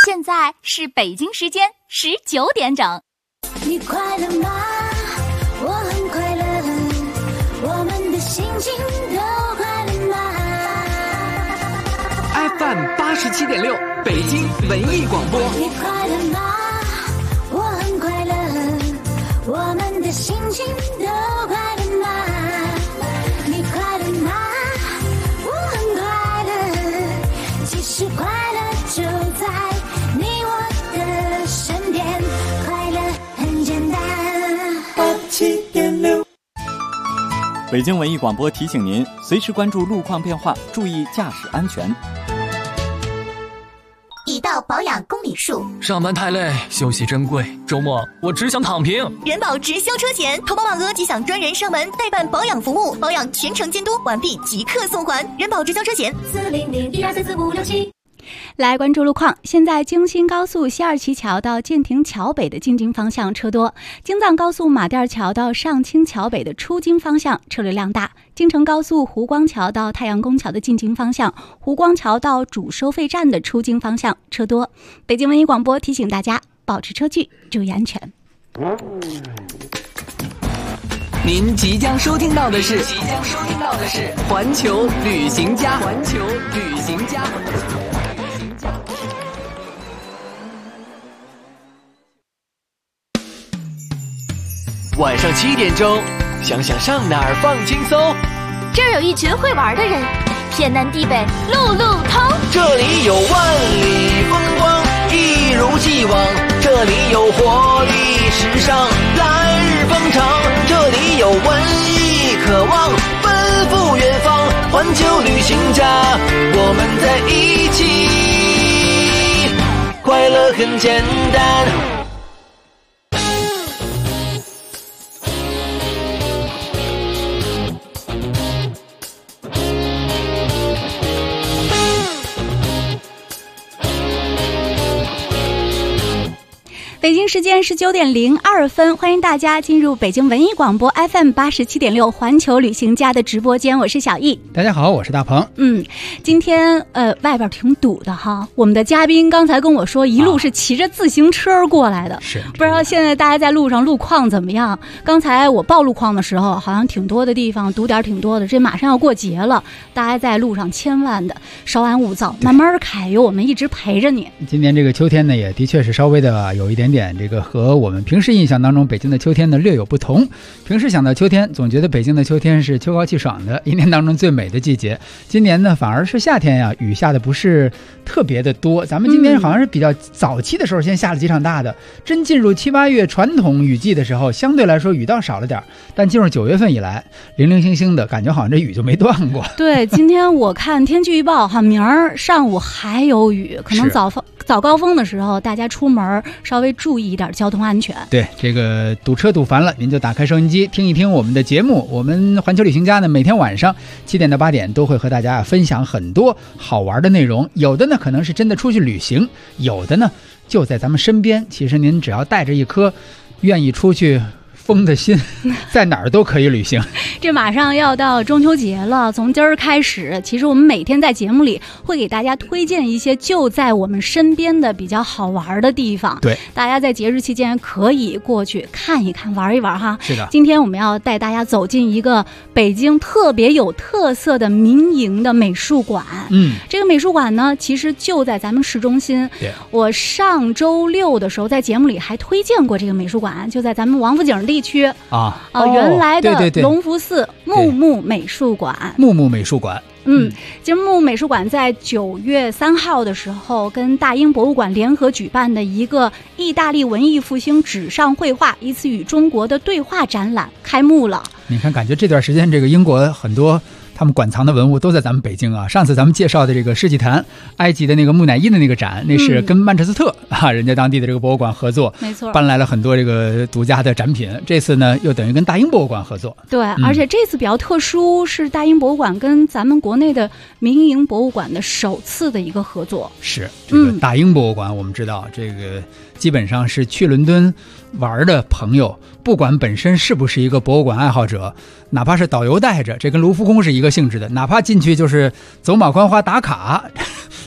现在是北京时间19点整。 你快乐吗？我很快乐，我们的心情都快乐吗？ FM 87.6北京文艺广播。 你快乐吗？我很快乐，我们的心情都快乐吗？你快乐吗？我很快乐，其实快乐就在你我的身边，快乐很简单。87.6 北京文艺广播提醒您，随时关注路况变化，注意驾驶安全。 已到保养公里数， 上班太累，休息珍贵，周末我只想躺平。 人保直销车险，投保满额即享专人上门代办保养服务，保养全程监督，完毕即刻送还。人保直销车险40012344567。 来关注路况，现在京新高速西二旗桥到建亭桥北的进京方向车多，京藏高速马甸桥到上清桥北的出京方向车流量大，京承高速湖光桥到太阳宫桥的进京方向，湖光桥到主收费站的出京方向车多。北京文艺广播提醒大家保持车距，注意安全。 您即将收听到的是环球旅行家。晚上7点钟，想想上哪儿放轻松。 这儿有一群会玩的人，天南地北路路通。 这里有万里风光，一如既往。这里有活力时尚，来日方长。这里有文艺渴望，奔赴远方。环球旅行家，我们在一起，快乐很简单。 北京时间19点02分，欢迎大家进入北京文艺广播 FM 87.6环球旅行家的直播间，我是小易。 大家好，我是大鹏。 今天外边挺堵的哈，我们的嘉宾刚才跟我说一路是骑着自行车过来的， 是不知道现在大家在路上路况怎么样？刚才我报路况的时候，好像挺多的地方堵点挺多的，这马上要过节了，大家在路上千万的稍安勿躁，慢慢开，有我们一直陪着你。 今年这个秋天呢，也的确是稍微的有一点这个和我们平时印象当中北京的秋天呢略有不同。平时想到秋天，总觉得北京的秋天是秋高气爽的，一年当中最美的季节。今年呢，反而是夏天呀，雨下的不是特别的多。咱们今年好像是比较早期的时候先下了几场大的，真进入7、8月传统雨季的时候，相对来说雨倒少了点，但进入9月份以来，零零星星的感觉好像这雨就没断过。 对，今天我看天气预报哈，明儿上午还有雨，可能早高峰的时候，大家出门稍微注意一点交通安全。 对，这个堵车堵烦了，您就打开收音机听一听我们的节目。我们环球旅行家呢，每天晚上7点到8点都会和大家分享很多好玩的内容，有的呢可能是真的出去旅行，有的呢就在咱们身边。其实您只要带着一颗愿意出去疯的心，在哪儿都可以旅行。 这马上要到中秋节了，从今儿开始，其实我们每天在节目里会给大家推荐一些就在我们身边的比较好玩的地方。 对， 大家在节日期间可以过去看一看，玩一玩哈。 是的， 今天我们要带大家走进一个北京特别有特色的民营的美术馆。这个美术馆呢，其实就在咱们市中心。 对， 我上周六的时候在节目里还推荐过这个美术馆，就在咱们王府井地区原来的隆福寺木木美术馆。 木木美术馆。 其实木木美术馆在9月3号的时候跟大英博物馆联合举办的一个意大利文艺复兴纸上绘画一次与中国的对话展览开幕了。 你看，感觉这段时间这个英国很多他们馆藏的文物都在咱们北京啊。上次咱们介绍的这个世纪坛埃及的那个木乃伊的那个展，那是跟曼彻斯特人家当地的这个博物馆合作， 没错， 搬来了很多这个独家的展品。这次呢又等于跟大英博物馆合作。 对，而且这次比较特殊，是大英博物馆跟咱们国内的民营博物馆的首次的一个合作。 是这个大英博物馆，我们知道这个基本上是去伦敦玩的朋友，不管本身是不是一个博物馆爱好者，哪怕是导游带着，这跟卢浮宫是一个性质的，哪怕进去就是走马观花打卡，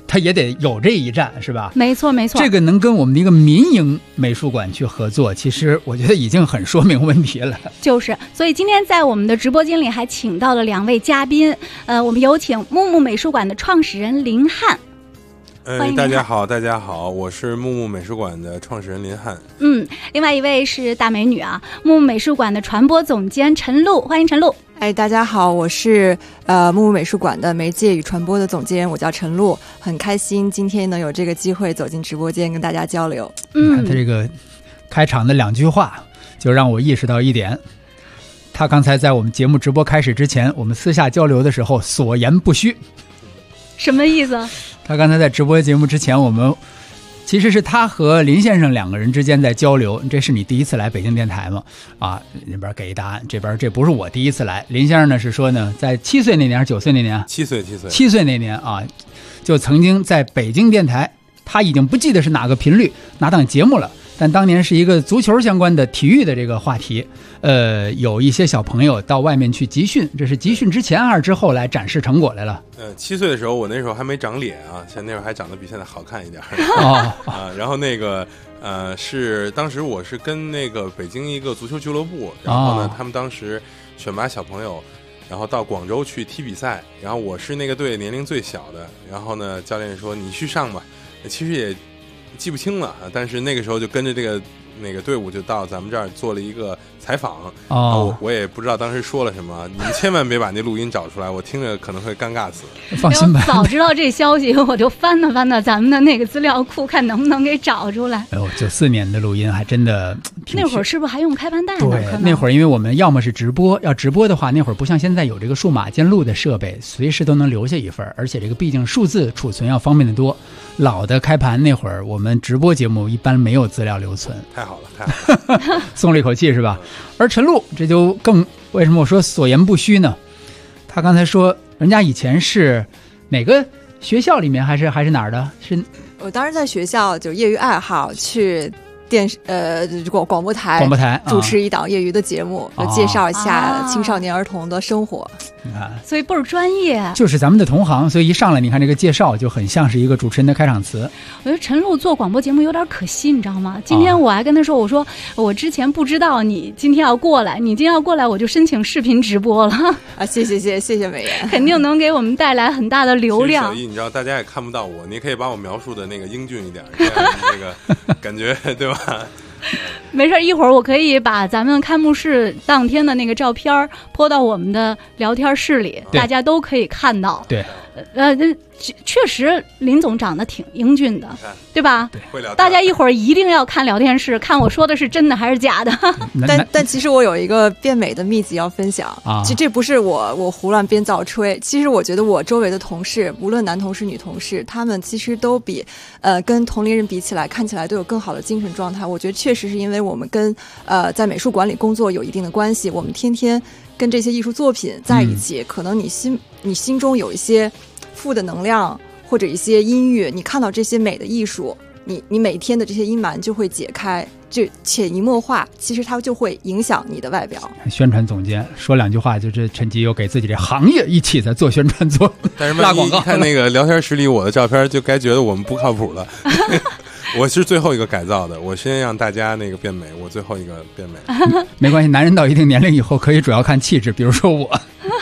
它也得有这一站，是吧？ 没错没错， 这个能跟我们的一个民营美术馆去合作，其实我觉得已经很说明问题了。 就是，所以今天在我们的直播间里还请到了2位嘉宾，我们有请木木美术馆的创始人林汉。 大家好，大家好，我是木木美术馆的创始人林汉。 另外一位是大美女啊，木木美术馆的传播总监陈露，欢迎陈露。 大家好，我是木木美术馆的媒介与传播的总监，我叫陈露，很开心今天能有这个机会走进直播间跟大家交流。 他这个开场的2句话就让我意识到一点，他刚才在我们节目直播开始之前，我们私下交流的时候所言不虚。 什么意思？ 他刚才在直播节目之前，我们其实是他和林先生2个人之间在交流。这是你第一次来北京电台吗？啊，那边给一答案，这边这不是我第一次来。林先生呢是说呢，在7岁那年还是9岁那年？7岁那年啊，就曾经在北京电台，他已经不记得是哪个频率哪档节目了。但当年是一个足球相关的体育的这个话题，有一些小朋友到外面去集训，这是集训之前还是之后来展示成果来了 ？7岁的时候，我那时候还没长脸啊，现在那时候还长得比现在好看一点然后那个是当时我是跟那个北京一个足球俱乐部，然后呢，他们当时选拔小朋友，然后到广州去踢比赛，然后我是那个队年龄最小的，然后呢，教练说你去上吧，其实也记不清了，但是那个时候就跟着那个队伍就到咱们这儿做了一个采访。我也不知道当时说了什么，你们千万别把那录音找出来，我听着可能会尴尬死。 放心吧， 早知道这消息我就翻了咱们的那个资料库，看能不能给找出来。 94年的录音还真的那会儿是不是还用开盘带呢？ 对，那会儿因为我们要么是直播，要直播的话，那会儿不像现在有这个数码监录的设备，随时都能留下一份，而且这个毕竟数字储存要方便得多。老的开盘那会儿，我们直播节目一般没有资料留存。 太好了松了一口气是吧？而陈露这就更，为什么我说所言不虚呢？他刚才说人家以前是哪个学校里面还是哪儿的？是我当时在学校就业余爱好去电视广播台主持一档业余的节目，就介绍一下青少年儿童的生活。 所以倍儿专业， 就是咱们的同行，所以一上来你看这个介绍就很像是一个主持人的开场词。 我觉得陈露做广播节目有点可惜，你知道吗？今天我还跟他说，我说我之前不知道你今天要过来，你今天要过来我就申请视频直播了啊！谢谢美颜， 肯定能给我们带来很大的流量。 小易，你知道大家也看不到我，你可以把我描述的那个英俊一点，这样那个感觉对吧？ 没事，一会儿我可以把咱们开幕式当天的那个照片泼到我们的聊天室里，大家都可以看到。 对， 确实林总长得挺英俊的，对吧？ 会聊天。 大家一会儿一定要看聊天室，看我说的是真的还是假的。 但其实我有一个变美的秘籍要分享啊，这不是我胡乱编造吹。其实我觉得我周围的同事，无论男同事女同事，他们其实都比跟同龄人比起来，看起来都有更好的精神状态。我觉得确实是因为我们跟在美术馆里工作有一定的关系，我们天天跟这些艺术作品在一起，可能你心中有一些负的能量或者一些阴郁，你看到这些美的艺术，你每天的这些阴霾就会解开，就潜移默化，其实它就会影响你的外表。 宣传总监说2句话，就是趁机又给自己这行业一起在做宣传做拉广告。 看那个聊天室里我的照片，就该觉得我们不靠谱了。我是最后一个改造的，我先让大家那个变美，我最后一个变美。 没关系，男人到一定年龄以后可以主要看气质，比如说我。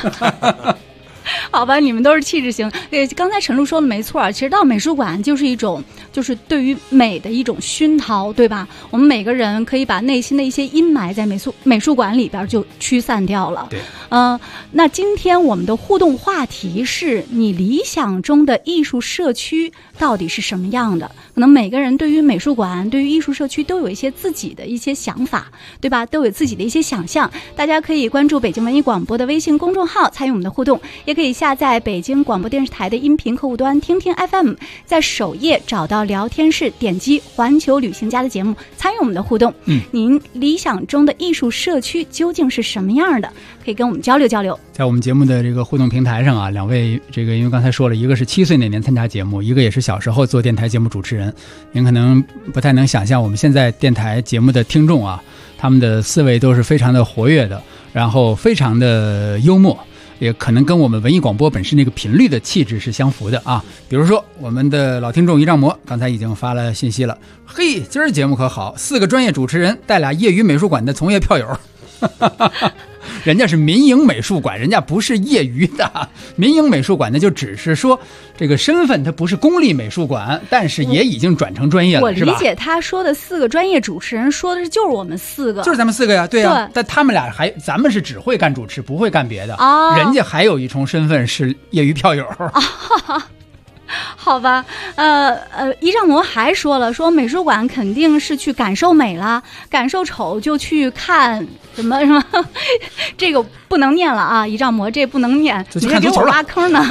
好吧，你们都是气质型。刚才陈露说的没错，其实到美术馆就是一种，就是对于美的一种熏陶，对吧？我们每个人可以把内心的一些阴霾在美术馆里边就驱散掉了。 对， 那今天我们的互动话题是你理想中的艺术社区到底是什么样的？可能每个人对于美术馆、对于艺术社区都有一些自己的一些想法，对吧？都有自己的一些想象。大家可以关注北京文艺广播的微信公众号参与我们的互动，也可以下载北京广播电视台的音频客户端听听 FM， 在首页找到聊天室，点击环球旅行家的节目参与我们的互动。您理想中的艺术社区究竟是什么样的？可以跟我们交流交流。 在我们节目的这个互动平台上啊，2位这个因为刚才说了，一个是7岁那年参加节目，一个也是小时候做电台节目主持人。您可能不太能想象我们现在电台节目的听众啊，他们的思维都是非常的活跃的，然后非常的幽默。 也可能跟我们文艺广播本身那个频率的气质是相符的啊。比如说我们的老听众一丈魔刚才已经发了信息了，嘿，今儿节目可好，4个专业主持人带俩业余美术馆的从业票友。人家是民营美术馆，人家不是业余的。民营美术馆呢，就只是说这个身份它不是公立美术馆，但是也已经转成专业了， 我理解他说的4个专业主持人，说的就是我们4个， 就是咱们4个呀，对呀。但他们俩咱们是只会干主持，不会干别的。人家还有一重身份是业余票友。 好吧，一丈魔还说了，说美术馆肯定是去感受美了，感受丑就去看什么，这个不能念了啊！一丈魔这不能念，你还给我挖坑呢。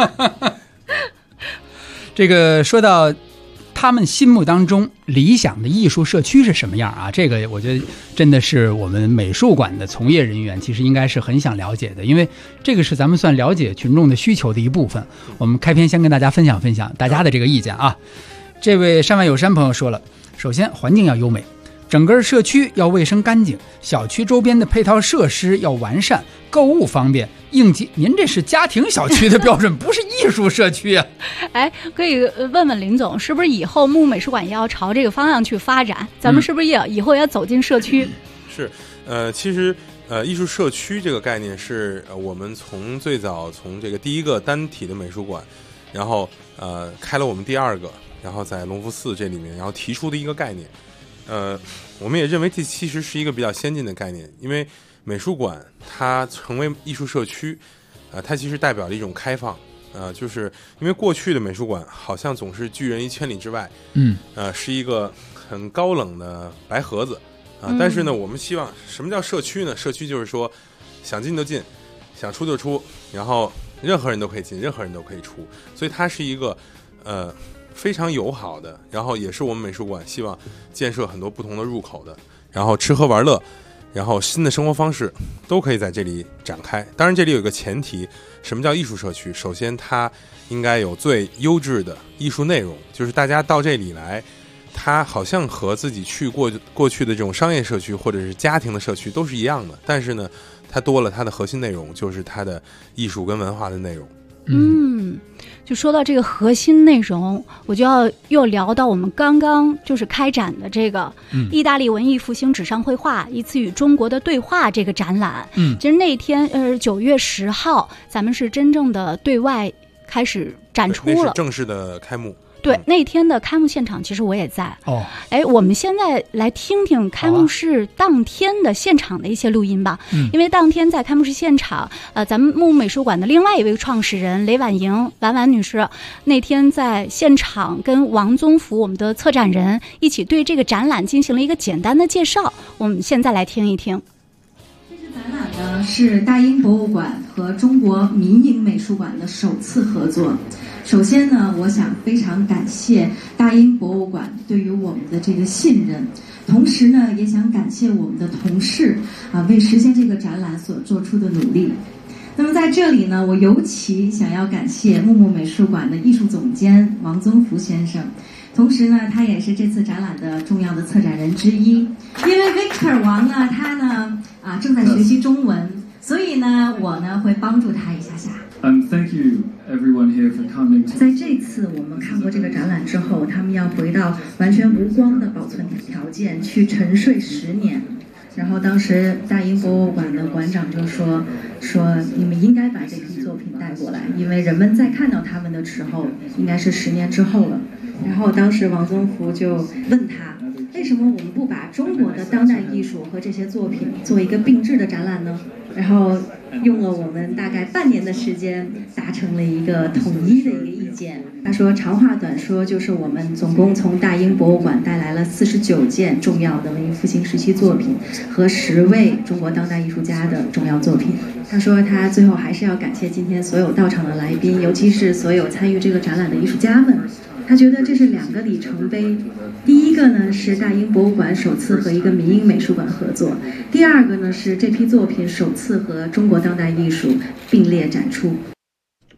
这个说到他们心目当中理想的艺术社区是什么样啊？这个我觉得真的是我们美术馆的从业人员其实应该是很想了解的，因为这个是咱们算了解群众的需求的一部分。我们开篇先跟大家分享分享大家的这个意见啊。这位山外有山朋友说了，首先环境要优美，整个社区要卫生干净，小区周边的配套设施要完善，购物方便，应急。您这是家庭小区的标准，不是艺术社区啊。 哎，可以问问林总，是不是以后木美术馆也要朝这个方向去发展？咱们是不是也以后要走进社区？ 是，其实艺术社区这个概念是我们从最早从这个第一个单体的美术馆，然后开了我们第2个，然后在隆福寺这里面，然后提出的一个概念。我们也认为这其实是一个比较先进的概念，因为美术馆它成为艺术社区，它其实代表了一种开放，就是因为过去的美术馆好像总是拒人于千里之外，是一个很高冷的白盒子但是呢，我们希望什么叫社区呢？社区就是说，想进就进，想出就出，然后任何人都可以进，任何人都可以出，所以它是一个非常友好的，然后也是我们美术馆希望建设很多不同的入口的，然后吃喝玩乐，然后新的生活方式都可以在这里展开。当然这里有一个前提，什么叫艺术社区？首先它应该有最优质的艺术内容，就是大家到这里来，它好像和自己去过去的这种商业社区或者是家庭的社区都是一样的，但是呢它多了它的核心内容，就是它的艺术跟文化的内容。 就说到这个核心内容，我就要又聊到我们刚刚就是开展的这个意大利文艺复兴纸上绘画一次与中国的对话这个展览。其实那天9月10号咱们是真正的对外开始展出了， 那是正式的开幕。 对，那天的开幕现场其实我也在。我们现在来听听开幕式当天的现场的一些录音吧。因为当天在开幕式现场，咱们木美术馆的另外一位创始人雷婉莹婉婉女士，那天在现场跟王宗福我们的策展人一起对这个展览进行了一个简单的介绍。我们现在来听一听。 这次展览呢是大英博物馆和中国民营美术馆的首次合作。首先呢，我想非常感谢大英博物馆对于我们的这个信任，同时呢，也想感谢我们的同事为实现这个展览所做出的努力。那么在这里呢，我尤其想要感谢木木美术馆的艺术总监王宗福先生，同时呢，他也是这次展览的重要的策展人之一。因为 Victor 王呢，他呢正在学习中文，所以呢，我呢会帮助他一下下。 Thank you everyone here for coming. 在这次我们看过这个展览之后，他们要回到完全无光的保存条件去沉睡10年。然后当时大英博物馆的馆长就说你们应该把这批作品带过来，因为人们在看到他们的时候应该是10年之后了。然后当时王宗福就问他，为什么我们不把中国的当代艺术和这些作品做一个并置的展览呢？然后用了我们大概半年的时间达成了一个统一的一个意见。他说长话短说，就是我们总共从大英博物馆带来了49件重要的文艺复兴时期作品和10位中国当代艺术家的重要作品。他说他最后还是要感谢今天所有到场的来宾，尤其是所有参与这个展览的艺术家们。他觉得这是2个里程碑，第一个呢是大英博物馆首次和一个民营美术馆合作，第二个呢是这批作品首次和中国当代艺术并列展出。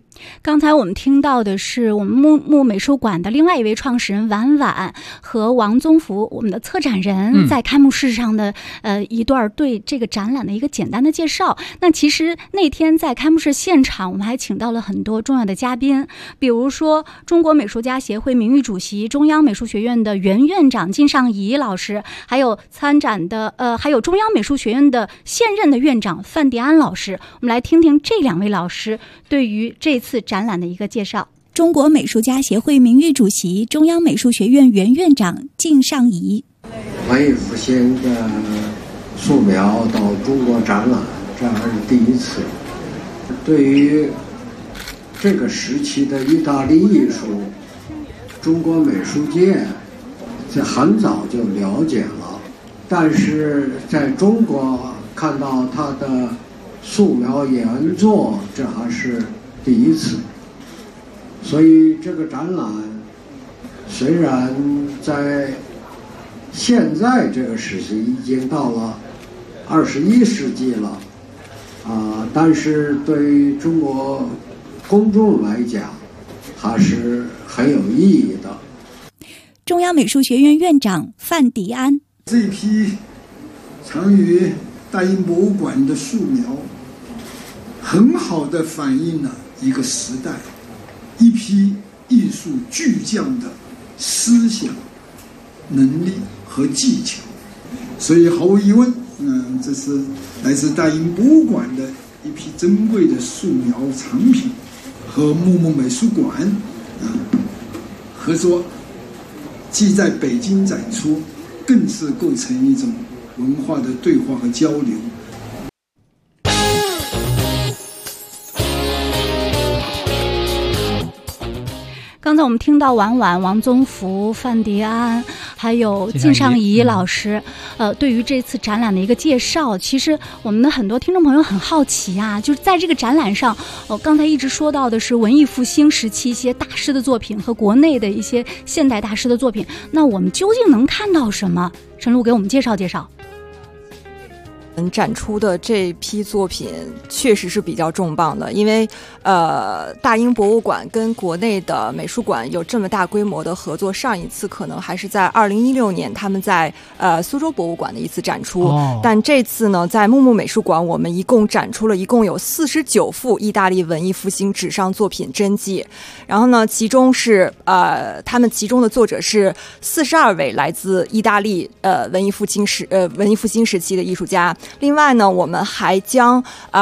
刚才我们听到的是我们木美术馆的另外一位创始人婉婉和王宗福，我们的策展人，在开幕式上的一段对这个展览的一个简单的介绍。那其实那天在开幕式现场，我们还请到了很多重要的嘉宾，比如说中国美术家协会名誉主席、中央美术学院的原院长靳尚谊老师，还有参展的还有中央美术学院的现任的院长范迪安老师。我们来听听这2位老师对于这次展览的一个介绍。 中国美术家协会名誉主席、中央美术学院原院长靳尚谊。 文艺复兴的素描到中国展览，这还是第一次。对于这个时期的意大利艺术，中国美术界在很早就了解了，但是在中国看到他的素描原作，这还是第一次。所以这个展览虽然在现在这个时期已经到了21世纪了但是对于中国公众来讲还是很有意义的。 中央美术学院院长范迪安， 这一批藏于大英博物馆的素描很好地反映了一个时代，一批艺术巨匠的思想能力和技巧，所以毫无疑问这是来自大英博物馆的一批珍贵的素描藏品，和木美术馆合作，既在北京展出，更是构成一种文化的对话和交流。 刚才我们听到婉婉、王宗福、范迪安还有靳尚谊老师对于这次展览的一个介绍。其实我们的很多听众朋友很好奇啊，就是在这个展览上刚才一直说到的是文艺复兴时期一些大师的作品和国内的一些现代大师的作品，那我们究竟能看到什么？陈露给我们介绍介绍。 展出的这批作品确实是比较重磅的，因为大英博物馆跟国内的美术馆有这么大规模的合作，上一次可能还是在2016年他们在苏州博物馆的一次展出，但这次呢在木美术馆我们一共展出了一共有49幅意大利文艺复兴纸上作品真迹，然后呢其中是他们其中的作者是42位来自意大利文艺复兴时期的艺术家。另外呢，我们还将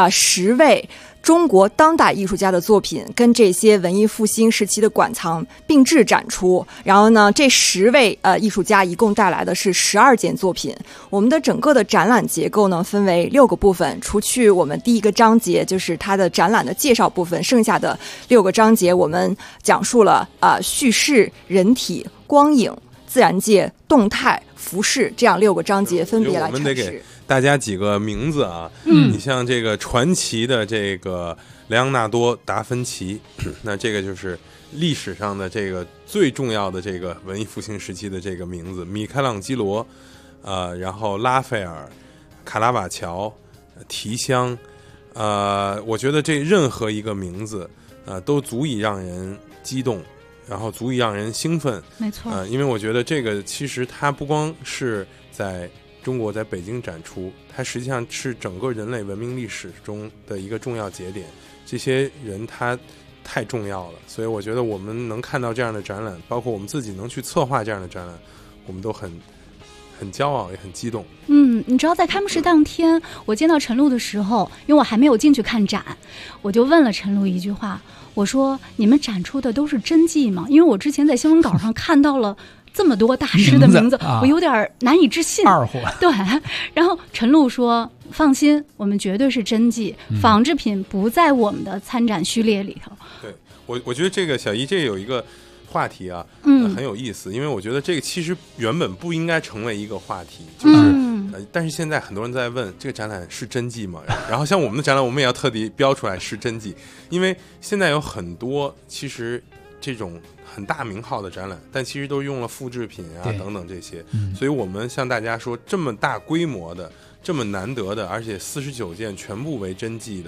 10位中国当代艺术家的作品跟这些文艺复兴时期的馆藏并置展出，然后呢，这10位艺术家一共带来的是12件作品。我们的整个的展览结构呢，分为6个部分，除去我们第一个章节就是它的展览的介绍部分，剩下的6个章节我们讲述了叙事、人体、光影、自然界、动态、服饰这样6个章节分别来阐释。 大家几个名字啊，你像这个传奇的这个莱昂纳多·达芬奇，那这个就是历史上的这个最重要的这个文艺复兴时期的这个名字。米开朗基罗，然后拉斐尔、卡拉瓦乔、提香，我觉得这任何一个名字，都足以让人激动，然后足以让人兴奋。 没错， 因为我觉得这个其实它不光是在中国在北京展出，它实际上是整个人类文明历史中的一个重要节点，这些人他太重要了，所以我觉得我们能看到这样的展览，包括我们自己能去策划这样的展览，我们都很骄傲也很激动。 你知道在开幕式当天我见到陈露的时候，因为我还没有进去看展，我就问了陈露一句话，我说你们展出的都是真迹吗？因为我之前在新闻稿上看到了这么多大师的名字，我有点难以置信。 二货。 对，然后陈露说放心，我们绝对是真迹，仿制品不在我们的参展序列里头。 对，我觉得这个小姨这有一个话题啊，很有意思，因为我觉得这个其实原本不应该成为一个话题，就是但是现在很多人在问这个展览是真迹吗？然后像我们的展览，我们也要特地标出来是真迹，因为现在有很多其实这种很大名号的展览，但其实都用了复制品啊等等这些，所以我们向大家说，这么大规模的、这么难得的，而且49件全部为真迹的，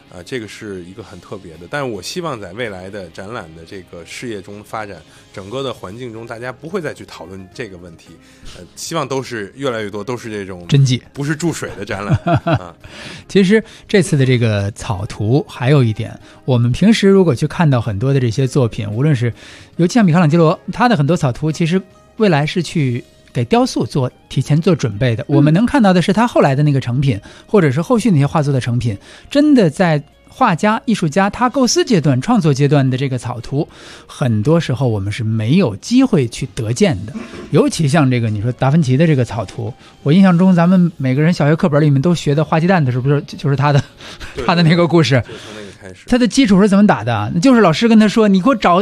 这个是一个很特别的。但是我希望在未来的展览的这个事业中发展，整个的环境中，大家不会再去讨论这个问题。希望都是越来越多都是这种真迹， 不是注水的展览啊。 其实这次的这个草图还有一点，我们平时如果去看到很多的这些作品，无论是尤其像米开朗基罗，他的很多草图其实未来是去给雕塑提前做准备的。我们能看到的是他后来的那个成品，或者是后续那些画作的成品，真的在画家艺术家他构思阶段创作阶段的这个草图，很多时候我们是没有机会去得见的。尤其像这个你说达芬奇的这个草图，我印象中咱们每个人小学课本里面都学的画鸡蛋的是不是就是他的那个故事， 就从那个开始。 他的基础是怎么打的？就是老师跟他说，你给我找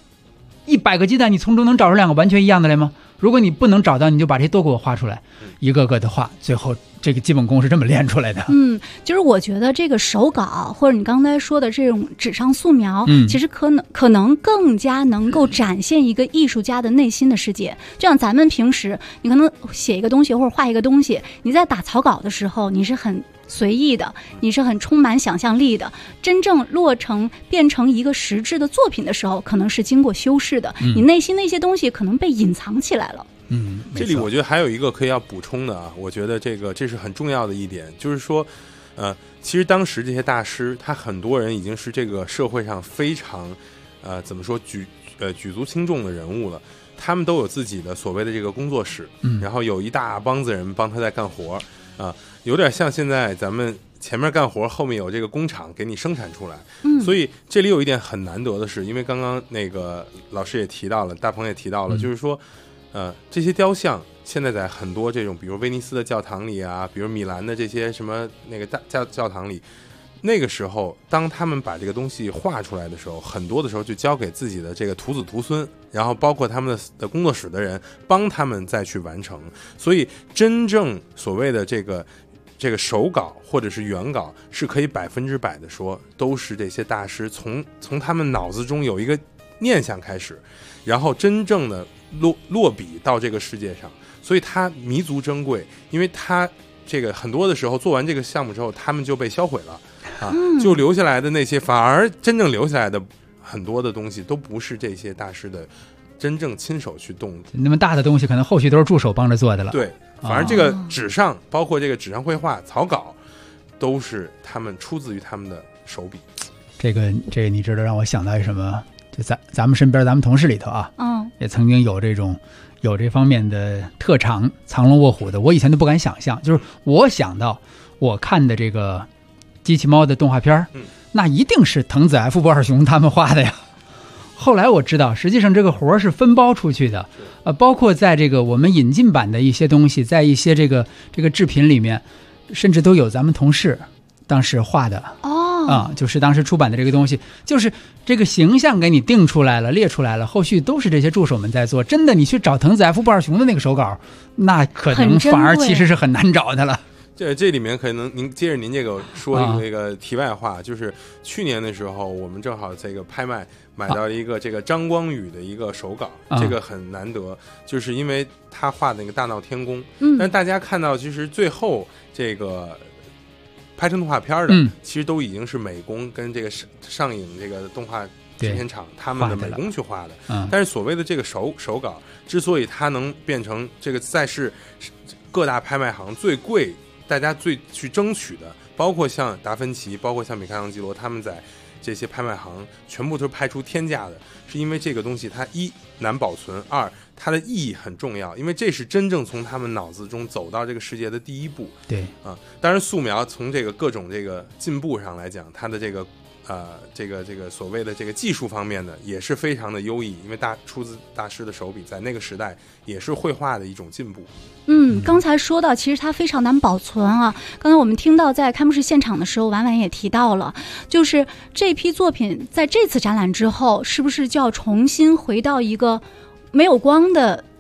100个鸡蛋，你从中能找出2个完全一样的来吗？如果你不能找到，你就把这些都给我画出来，一个个的画，最后这个基本功是这么练出来的。 就是我觉得这个手稿或者你刚才说的这种纸上素描，其实可能更加能够展现一个艺术家的内心的世界。就像咱们平时你可能写一个东西或者画一个东西，你在打草稿的时候你是很随意的，你是很充满想象力的，真正变成一个实质的作品的时候，可能是经过修饰的，你内心的一些东西可能被隐藏起来了。 这里我觉得还有一个可以要补充的啊，我觉得这是很重要的一点，就是说其实当时这些大师他很多人已经是这个社会上非常怎么说举足轻重的人物了，他们都有自己的所谓的这个工作室，然后有一大帮子人帮他在干活有点像现在咱们前面干活后面有这个工厂给你生产出来。所以这里有一点很难得的是，因为刚刚那个老师也提到了，大鹏也提到了，就是说这些雕像现在在很多这种比如威尼斯的教堂里啊，比如米兰的这些什么那个教堂里，那个时候当他们把这个东西画出来的时候，很多的时候就交给自己的这个徒子徒孙，然后包括他们的工作室的人帮他们再去完成。所以真正所谓的这个手稿或者是原稿是可以100%的说都是这些大师从他们脑子中有一个念想开始，然后真正的落笔到这个世界上。所以它弥足珍贵，因为它这个很多的时候做完这个项目之后他们就被销毁了就留下来的那些，反而真正留下来的很多的东西都不是这些大师的真正亲手去动的， 那么大的东西可能后续都是助手帮着做的了。 对，反而这个纸上包括这个纸上绘画草稿都是他们出自于他们的手笔。 这个你知道让我想到什么？就咱们身边咱们同事里头也曾经有这方面的特长，藏龙卧虎的，我以前都不敢想象。就是我想到我看的这个机器猫的动画片那一定是藤子 F 不二雄他们画的呀。后来我知道实际上这个活是分包出去的，包括在这个我们引进版的一些东西，在一些这个制品里面甚至都有咱们同事当时画的就是当时出版的这个东西，就是这个形象给你定出来了列出来了，后续都是这些助手们在做。真的你去找藤子 F 不二雄的那个手稿，那可能反而其实是很难找的了。 这里面可能您接着您这个说一个题外话，就是去年的时候我们正好这个拍卖买到一个这个张光宇的一个手稿，这个很难得，就是因为他画的那个大闹天宫，但大家看到其实最后这个拍成动画片的其实都已经是美工跟这个上影这个动画制片厂他们的美工去画的，但是所谓的这个手稿之所以它能变成这个在是各大拍卖行最贵大家最去争取的，包括像达芬奇包括像米开朗基罗，他们在这些拍卖行全部都是拍出天价的，是因为这个东西它一难保存，二它的意义很重要，因为这是真正从他们脑子中走到这个世界的第一步。 对当然素描从这个各种这个进步上来讲，它的这个所谓的这个技术方面呢也是非常的优异，因为出自大师的手笔，在那个时代也是绘画的一种进步。 刚才说到其实它非常难保存啊。刚才我们听到在开幕式现场的时候，婉婉也提到了，就是这批作品在这次展览之后是不是就要重新回到一个没有光的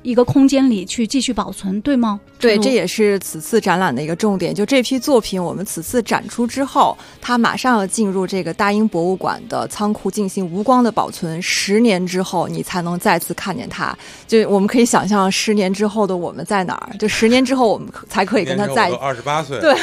一个空间里去继续保存，对吗？ 对，这也是此次展览的一个重点。就这批作品，我们此次展出之后，它马上要进入这个大英博物馆的仓库进行无光的保存。10年之后，你才能再次看见它。就我们可以想象，10年之后的我们在哪儿？就10年之后，我们才可以跟他再 28岁。 对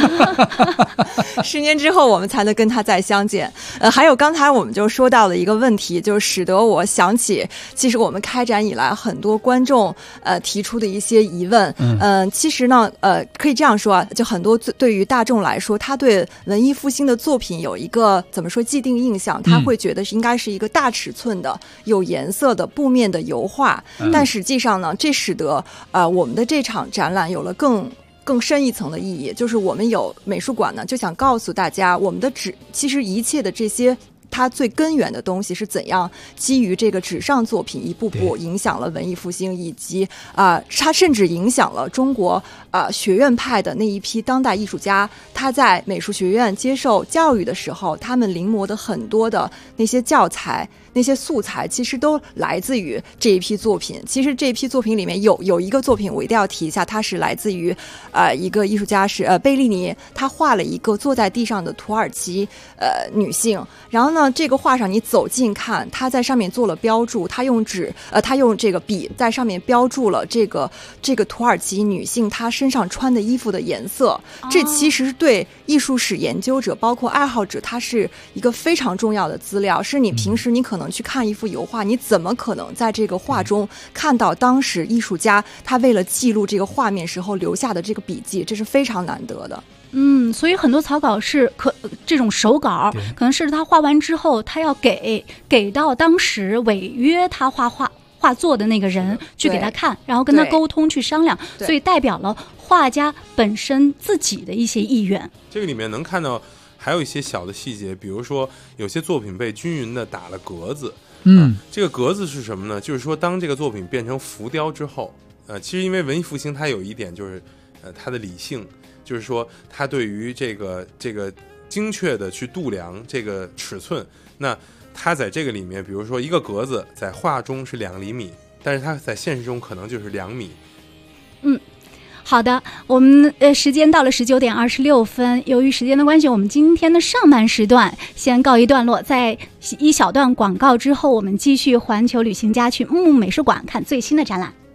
，10年之后我们才能跟他再相见。还有刚才我们就说到的一个问题，就使得我想起，其实我们开展以来很多观众提出的一些疑问。其实呢，可以这样说啊，就很多对于大众来说，他对文艺复兴的作品有一个怎么说既定印象，他会觉得应该是一个大尺寸的、有颜色的布面的油画。但实际上呢，这使得我们的这场展览有了更深一层的意义，就是我们有美术馆呢，就想告诉大家，我们的其实一切的这些它最根源的东西是怎样基于这个纸上作品一步步影响了文艺复兴，以及它甚至影响了中国学院派的那一批当代艺术家，他在美术学院接受教育的时候，他们临摹的很多的那些教材。那些素材其实都来自于这一批作品。其实这一批作品里面有一个作品我一定要提一下，它是来自于一个艺术家是贝利尼，他画了一个坐在地上的土耳其女性。然后呢，这个画上你走近看，他在上面做了标注，他用这个笔在上面标注了这个土耳其女性她身上穿的衣服的颜色。这其实对艺术史研究者包括爱好者，它是一个非常重要的资料，是你平时你可能去看一幅油画，你怎么可能在这个画中看到当时艺术家他为了记录这个画面时候留下的这个笔记，这是非常难得的。 所以很多草稿是这种手稿，可能是他画完之后，他要给到当时违约他画作的那个人去给他看，然后跟他沟通去商量，所以代表了画家本身自己的一些意愿。 这个里面能看到还有一些小的细节，比如说有些作品被均匀的打了格子。这个格子是什么呢？就是说当这个作品变成浮雕之后，其实因为文艺复兴它有一点就是它的理性，就是说它对于这个精确的去度量这个尺寸，那它在这个里面，比如说一个格子在画中是2厘米，但是它在现实中可能就是2米。 好的，我们时间到了19点26分。由于时间的关系，我们今天的上半时段先告一段落，在一小段广告之后，我们继续环球旅行家去木木美术馆看最新的展览。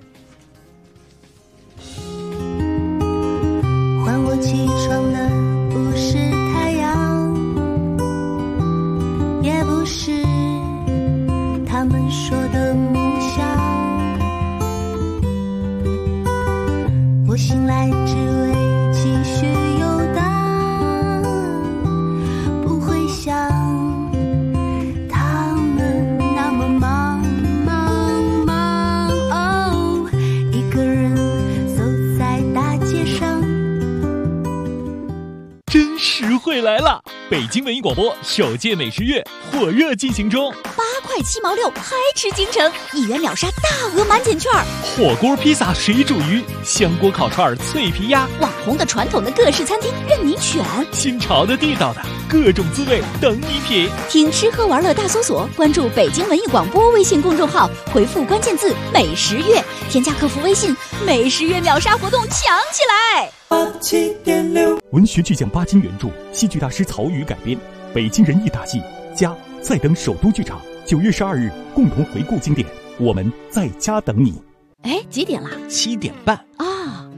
唤我起床的不是太阳，也不是他们说的梦想，我醒来只为继续游荡，不会像他们那么忙哦，一个人走在大街上。 真实惠来了！北京文艺广播首届美食月火热进行中 ，8块7毛6，嗨吃京城，1元秒杀大额满减券， 火锅、披萨、水煮鱼、香锅、烤串、脆皮鸭， 网红的、传统的各式餐厅任你选， 新潮的、地道的，各种滋味等你品。 听吃喝玩乐大搜索，关注北京文艺广播微信公众号，回复关键字“美食月”，添加客服微信“美食月秒杀”活动抢起来。 87.6文学巨匠巴金原著，戏剧大师曹禺改编，北京人艺大戏家在等首都剧场9月12日共同回顾经典，我们在家等你。 哎，几点了 ？7点半啊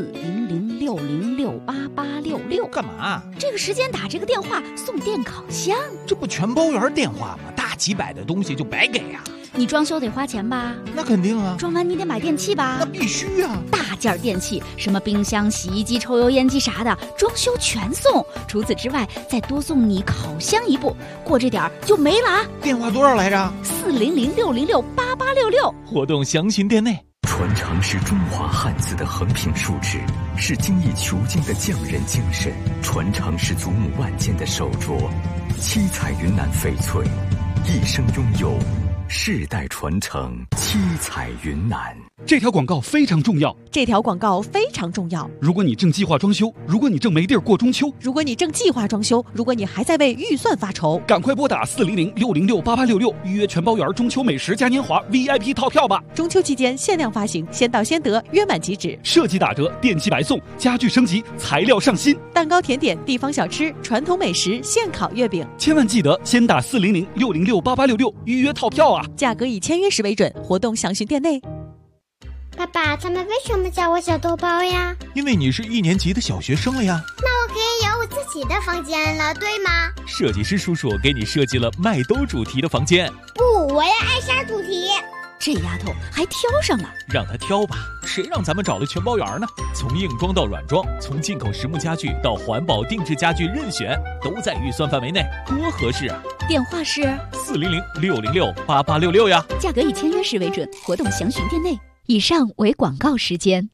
！40060688866， 干嘛？ 这个时间打这个电话送电烤箱， 这不全包圆电话吗？大几百的东西就白给啊！ 你装修得花钱吧？ 那肯定啊！ 装完你得买电器吧？ 那必须啊！ 大件电器，什么冰箱、洗衣机、抽油烟机啥的，装修全送。除此之外，再多送你烤箱一部。过这点就没了啊！ 电话多少来着 ？40060688866。 活动详情店内。 传承是中华汉字的横平竖直，是精益求精的匠人精神；传承是祖母万件的手镯，七彩云南翡翠，一生拥有，世代传承。 七彩云南。 这条广告非常重要， 这条广告非常重要。 如果你正计划装修，如果你正没地儿过中秋， 如果你正计划装修，如果你还在为预算发愁， 赶快拨打400-606-8866预约全包圆中秋美食嘉年华 VIP 套票吧！ 中秋期间限量发行，先到先得，约满即止， 设计打折，电器白送，家具升级，材料上新， 蛋糕甜点、地方小吃、传统美食、现烤月饼， 千万记得先打400-606-8866预约套票啊！ 价格以签约时为准，活动详询店内。 爸爸，他们为什么叫我小豆包呀？ 因为你是1年级的小学生了呀。 那我可以有我自己的房间了，对吗？ 设计师叔叔给你设计了麦兜主题的房间。 不，我要艾莎主题。 这丫头还挑上了， 让她挑吧，谁让咱们找了全包圆呢？从硬装到软装，从进口实木家具到环保定制家具，任选，都在预算范围内，多合适啊！ 电话是 400-606-8866呀。 价格以签约时为准，活动详询店内。以上为广告时间。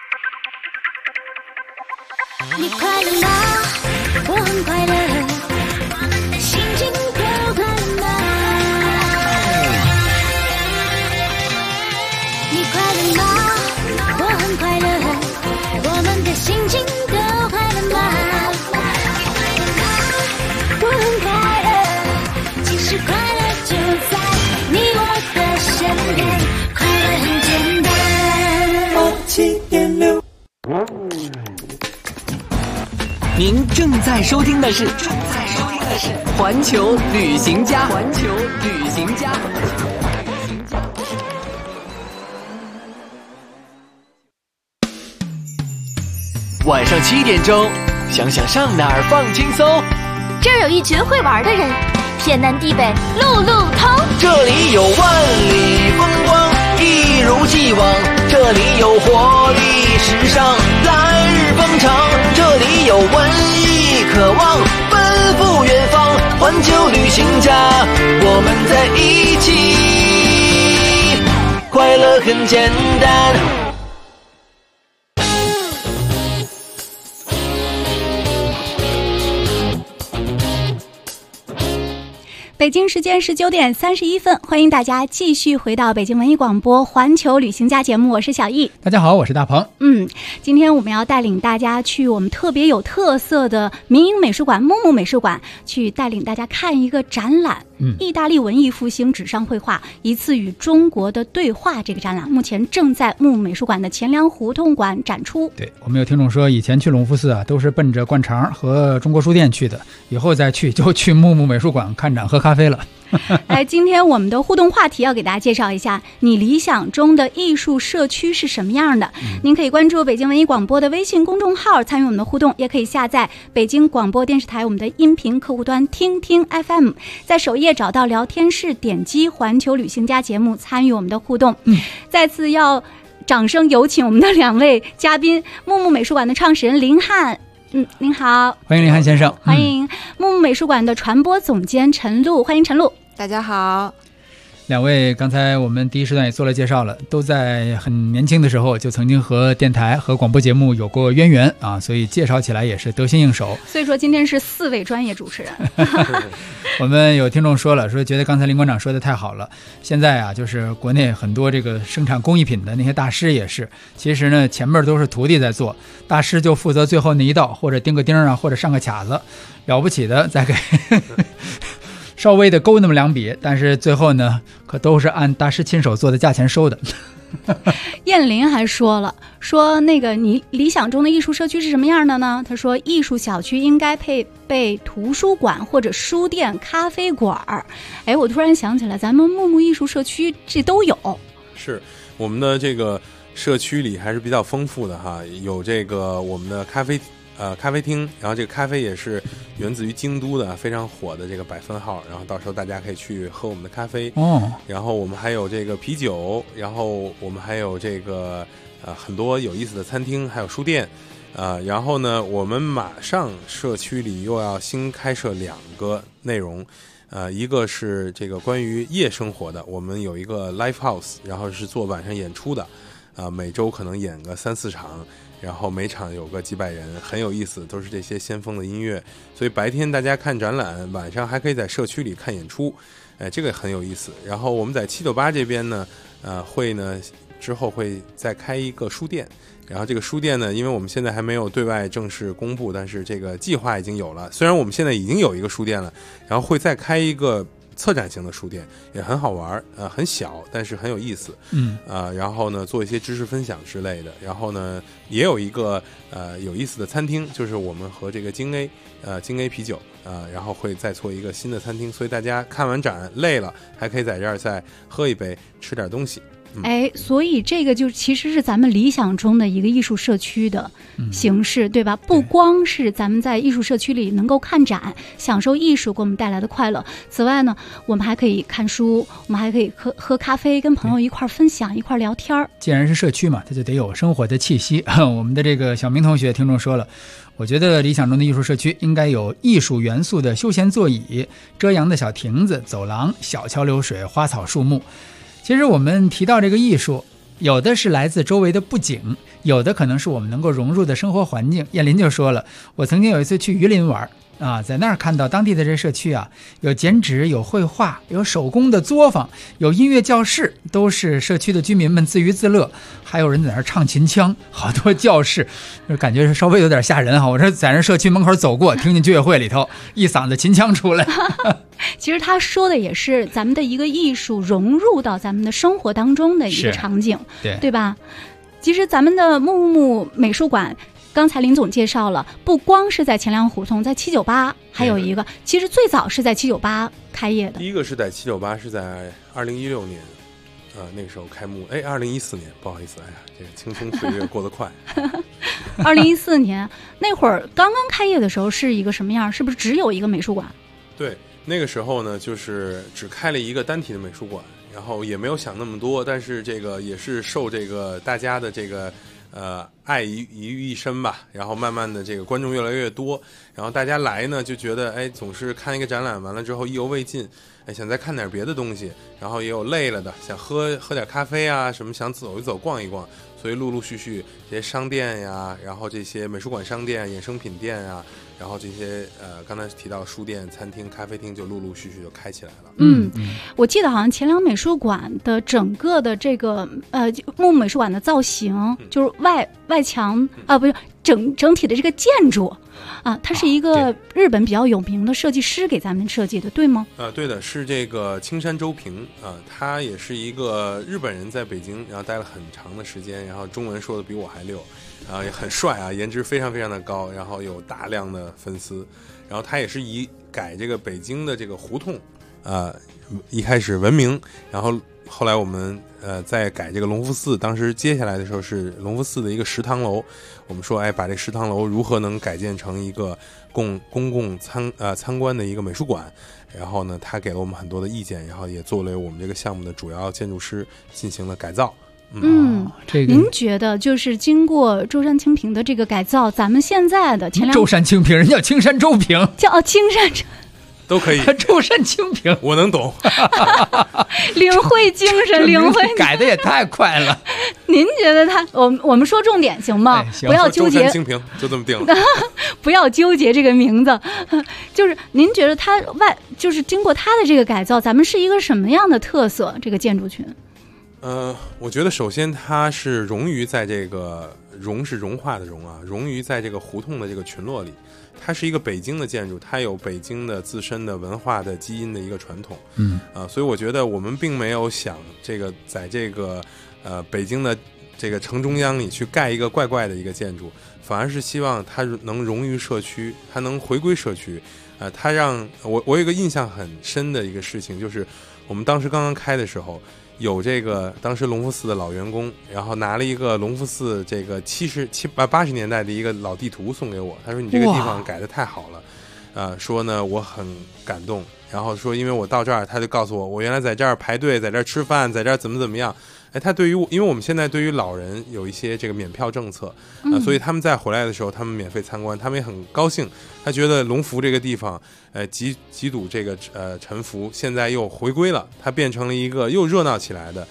你快乐吗？我很快乐，心情都快乐吗？你快乐吗？我很快乐，我们的心情都快乐吗？我很快乐，其实快乐就在你我的身边。 7.6，您正在收听的是环球旅行家。 晚上7点钟，想想上哪儿放轻松。 这儿有一群会玩的人，天南地北路路通。 这里有万里风光，一如既往。这里有活力时尚，来日方长。这里有文艺渴望，奔赴远方。环球旅行家，我们在一起，快乐很简单。 北京时间19点31分，欢迎大家继续回到北京文艺广播环球旅行家节目，我是小易。 大家好，我是大鹏。 今天我们要带领大家去我们特别有特色的民营美术馆木木美术馆，去带领大家看一个展览。意大利文艺复兴纸上绘画，一次与中国的对话。这个展览目前正在木木美术馆的钱粮胡同馆展出。 对，我们有听众说，以前去隆福寺啊，都是奔着灌肠和中国书店去的，以后再去就去木木美术馆看展喝咖啡了。 来，今天我们的互动话题要给大家介绍一下，你理想中的艺术社区是什么样的？您可以关注北京文艺广播的微信公众号参与我们的互动，也可以下载北京广播电视台我们的音频客户端听听 FM， 在首页找到聊天室，点击环球旅行家节目参与我们的互动。再次要掌声有请我们的2位嘉宾，木木美术馆的创始人林汉。您好， 欢迎林汉先生。 欢迎木木美术馆的传播总监陈露，欢迎陈露。 大家好。 2位刚才我们第一时段也做了介绍了，都在很年轻的时候就曾经和电台和广播节目有过渊源啊，所以介绍起来也是得心应手。 所以说今天是4位专业主持人。 我们有听众说了，说觉得刚才林馆长说的太好了，现在啊就是国内很多这个生产工艺品的那些大师也是，其实呢前面都是徒弟在做，大师就负责最后那一道，或者钉个钉啊，或者上个卡子，了不起的再给稍微的勾那么2笔，但是最后呢可都是按大师亲手做的价钱收的。 燕林还说了，说那个你理想中的艺术社区是什么样的呢？他说艺术小区应该配备图书馆或者书店、咖啡馆。我突然想起来，咱们木木艺术社区这都有。 是我们的这个社区里还是比较丰富的哈，有这个我们的咖啡厅，然后这个咖啡也是源自于京都的非常火的这个百分号，然后到时候大家可以去喝我们的咖啡。然后我们还有这个啤酒，然后我们还有这个很多有意思的餐厅，还有书店。然后呢，我们马上社区里又要新开设2个内容。一个是这个关于夜生活的，我们有一个 live house， 然后是做晚上演出的。 每周可能演个3-4场，然后每场有个几百人，很有意思，都是这些先锋的音乐。所以白天大家看展览，晚上还可以在社区里看演出，这个很有意思。然后我们在798这边呢，会呢之后会再开一个书店。然后这个书店呢，因为我们现在还没有对外正式公布，但是这个计划已经有了。虽然我们现在已经有一个书店了，然后会再开一个策展型的书店，也很好玩，很小，但是很有意思。然后呢，做一些知识分享之类的。然后呢，也有一个有意思的餐厅，就是我们和这个京 A 啤酒然后会再做一个新的餐厅，所以大家看完展累了，还可以在这儿再喝一杯，吃点东西。 所以这个就其实是咱们理想中的一个艺术社区的形式，对吧？不光是咱们在艺术社区里能够看展，享受艺术给我们带来的快乐，此外呢，我们还可以看书，我们还可以喝咖啡，跟朋友一块分享，一块聊天。既然是社区嘛，它就得有生活的气息。我们的这个小明同学听众说了，我觉得理想中的艺术社区应该有艺术元素的休闲座椅、遮阳的小亭子、走廊、小桥流水、花草树木。其实我们提到这个艺术，有的是来自周围的布景，有的可能是我们能够融入的生活环境。燕林就说了，我曾经有一次去榆林玩在那儿看到当地的这社区有剪纸，有绘画，有手工的作坊，有音乐教室，都是社区的居民们自娱自乐，还有人在那儿唱秦腔，好多教室，感觉稍微有点吓人我说在那社区门口走过，听见居委会里头一嗓子秦腔出来。 其实他说的也是咱们的一个艺术融入到咱们的生活当中的一个场景，对吧？其实咱们的木木美术馆，刚才林总介绍了，不光是在钱粮胡同，在798还有一个，其实最早是在798开业的。 第一个是在798，是在2016年，那个时候开幕。2014年，不好意思，这个青葱岁月过得快。 2014年那会儿刚刚开业的时候是一个什么样？是不是只有一个美术馆？ 对。那个时候呢，就是只开了一个单体的美术馆，然后也没有想那么多，但是这个也是受这个大家的这个爱于一身吧，然后慢慢的这个观众越来越多，然后大家来呢就觉得总是看一个展览完了之后意犹未尽，想再看点别的东西，然后也有累了的，想喝点咖啡啊什么，想走一走逛一逛，所以陆陆续续这些商店呀，然后这些美术馆商店、衍生品店啊，然后这些刚才提到书店、餐厅、咖啡厅就陆陆续续就开起来了。 我记得好像钱粮美术馆的整个的这个木美术馆的造型，就是外墙不是整体的这个建筑它是一个日本比较有名的设计师给咱们设计的，对吗？ 对的，是这个青山周平他也是一个日本人，在北京然后待了很长的时间，然后中文说的比我还溜。也很帅颜值非常非常的高，然后有大量的粉丝，然后他也是以改这个北京的这个胡同一开始闻名，然后后来我们在改这个隆福寺，当时接下来的时候是隆福寺的一个食堂楼，我们说把这食堂楼如何能改建成一个公共参观的一个美术馆，然后呢他给了我们很多的意见，然后也作为我们这个项目的主要建筑师进行了改造。 您觉得就是经过舟山清平的这个改造，咱们现在的钱粮舟山清平，人叫青山周平， 叫青山都可以。 舟山清平， 我能懂。 领会精神，领会改的也太快了。 您觉得我们说重点行吗？不要纠结。 舟山清平就这么定了。 不要纠结这个名字，就是您觉得它就是经过它的这个改造，咱们是一个什么样的特色？这个建筑群？ 我觉得首先它是融于在这个融是融化的融融于在这个胡同的这个群落里，它是一个北京的建筑，它有北京的自身的文化的基因的一个传统。所以我觉得我们并没有想这个在这个北京的这个城中央里去盖一个怪怪的一个建筑，反而是希望它能融于社区，它能回归社区。它让我有一个印象很深的一个事情，就是我们当时刚刚开的时候，有这个当时隆福寺的老员工，然后拿了一个隆福寺这个80年代的一个老地图送给我，他说你这个地方改得太好了，说呢我很感动，然后说因为我到这儿，他就告诉我原来在这儿排队，在这儿吃饭，在这儿怎么样。他对于因为我们现在对于老人有一些这个免票政策所以他们在回来的时候他们免费参观，他们也很高兴，他觉得隆福这个地方几堵这个沉浮现在又回归了，它变成了一个又热闹起来的，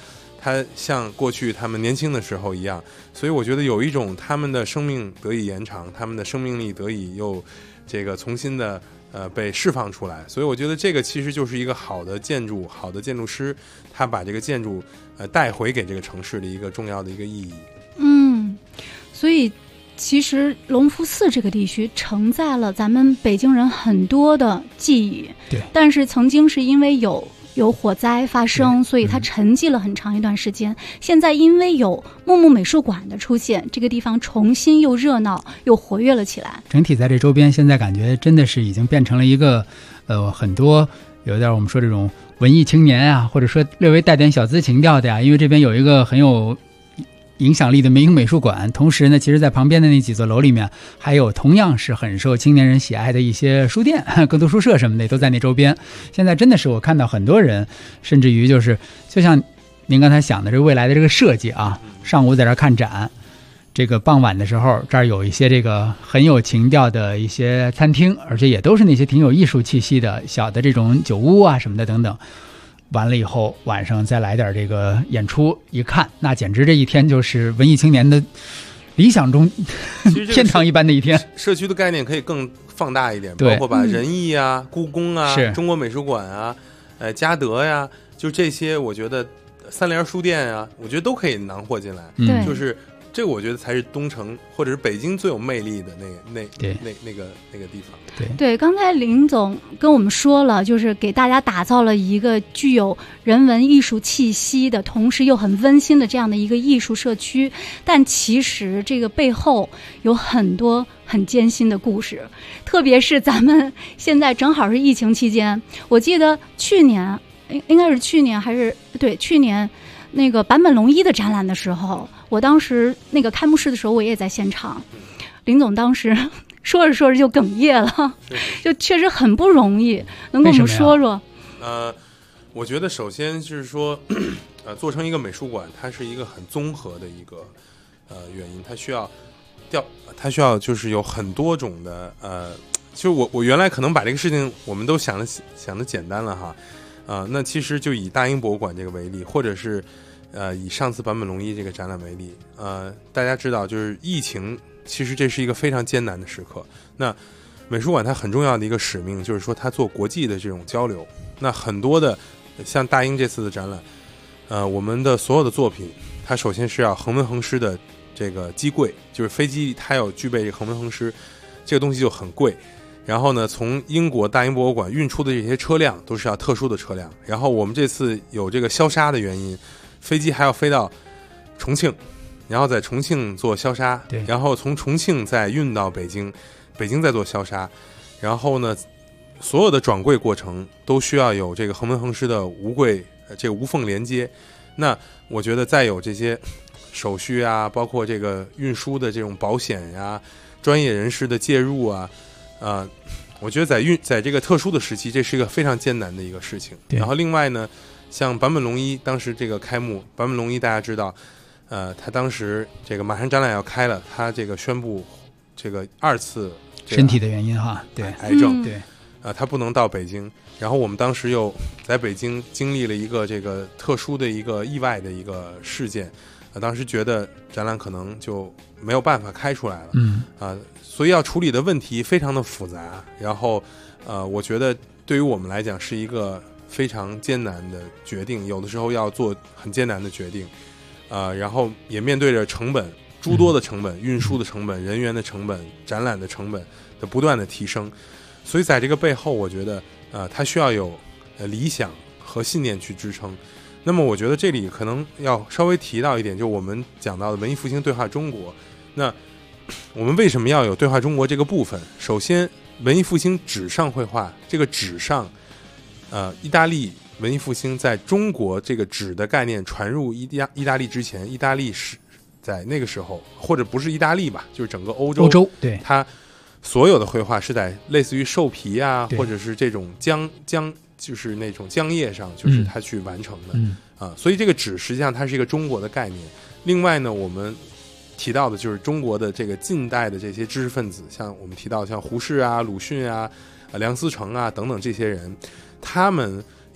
他像过去他们年轻的时候一样，所以我觉得有一种他们的生命得以延长，他们的生命力得以又这个重新的被释放出来，所以我觉得这个其实就是一个好的建筑师，他把这个建筑带回给这个城市的一个重要的一个意义。 所以其实隆福寺这个地区承载了咱们北京人很多的记忆， 对， 但是曾经是因为有火灾发生，所以它沉寂了很长一段时间。现在因为有木木美术馆的出现，这个地方重新又热闹又活跃了起来。 整体在这周边现在感觉真的是已经变成了一个很多有点我们说这种文艺青年啊，或者说略微带点小资情调的呀，因为这边有一个很有影响力的明星美术馆，同时呢，其实在旁边的那几座楼里面还有同样是很受青年人喜爱的一些书店、歌读书社什么的也都在那周边。现在真的是我看到很多人，甚至于就像您刚才想的这个未来的这个设计啊，上午在这看展，这个傍晚的时候这儿有一些这个很有情调的一些餐厅，而且也都是那些挺有艺术气息的小的这种酒屋啊什么的等等。完了以后晚上再来点这个演出，一看那简直这一天就是文艺青年的理想中天堂一般的一天。 社区的概念可以更放大一点，包括把仁义啊、故宫啊、中国美术馆啊、嘉德呀，就这些我觉得三联书店啊，我觉得都可以囊括进来。就是这个我觉得才是东城或者是北京最有魅力的那个地方。 对，刚才林总跟我们说了，就是给大家打造了一个具有人文艺术气息的，同时又很温馨的这样的一个艺术社区。但其实这个背后有很多很艰辛的故事，特别是咱们现在正好是疫情期间，我记得去年应该是去年那个坂本龙一的展览的时候，我当时那个开幕式的时候我也在现场，林总当时说着说着就哽咽了，就确实很不容易，能跟我们说说？ 我觉得首先就是说，做成一个美术馆，它是一个很综合的一个原因，它需要就是有很多种的就我原来可能把这个事情我们都想的简单了哈，那其实就以大英博物馆这个为例，或者是以上次坂本龙一这个展览为例，大家知道就是疫情。其实这是一个非常艰难的时刻，那美术馆它很重要的一个使命就是说它做国际的这种交流，那很多的像大英这次的展览，我们的所有的作品它首先是要恒温恒湿的这个机柜，就是飞机它要具备这个恒温恒湿，这个东西就很贵，然后呢从英国大英博物馆运出的这些车辆都是要特殊的车辆，然后我们这次有这个消杀的原因，飞机还要飞到重庆，然后在重庆做消杀，然后从重庆再运到北京，北京再做消杀，然后呢，所有的转柜过程都需要有这个恒温恒湿的无柜，这个无缝连接。那我觉得再有这些手续啊，包括这个运输的这种保险呀、专业人士的介入啊，我觉得在这个特殊的时期，这是一个非常艰难的一个事情。然后另外呢，像坂本龙一当时这个开幕，坂本龙一大家知道。他当时这个马上展览要开了，他这个宣布这个2次身体的原因哈，对， 癌症，对，他不能到北京，然后我们当时又在北京经历了一个这个特殊的一个意外的一个事件，当时觉得展览可能就没有办法开出来了，所以要处理的问题非常的复杂，然后我觉得对于我们来讲是一个非常艰难的决定，有的时候要做很艰难的决定。然后也面对着成本诸多的成本，运输的成本、人员的成本、展览的成本的不断的提升，所以在这个背后，我觉得它需要有理想和信念去支撑。那么我觉得这里可能要稍微提到一点，就我们讲到的文艺复兴对话中国，那我们为什么要有对话中国这个部分？首先，文艺复兴纸上绘画，这个纸上，意大利。文艺复兴在中国这个纸的概念传入意大利之前，意大利是在那个时候，或者不是意大利吧，就是整个欧洲， 对， 它所有的绘画是在类似于兽皮啊，或者是这种浆，就是那种浆液上，就是它去完成的，所以这个纸实际上它是一个中国的概念。另外呢，我们提到的就是中国的这个近代的这些知识分子，像我们提到像胡适啊、鲁迅啊、梁思成啊等等这些人，他们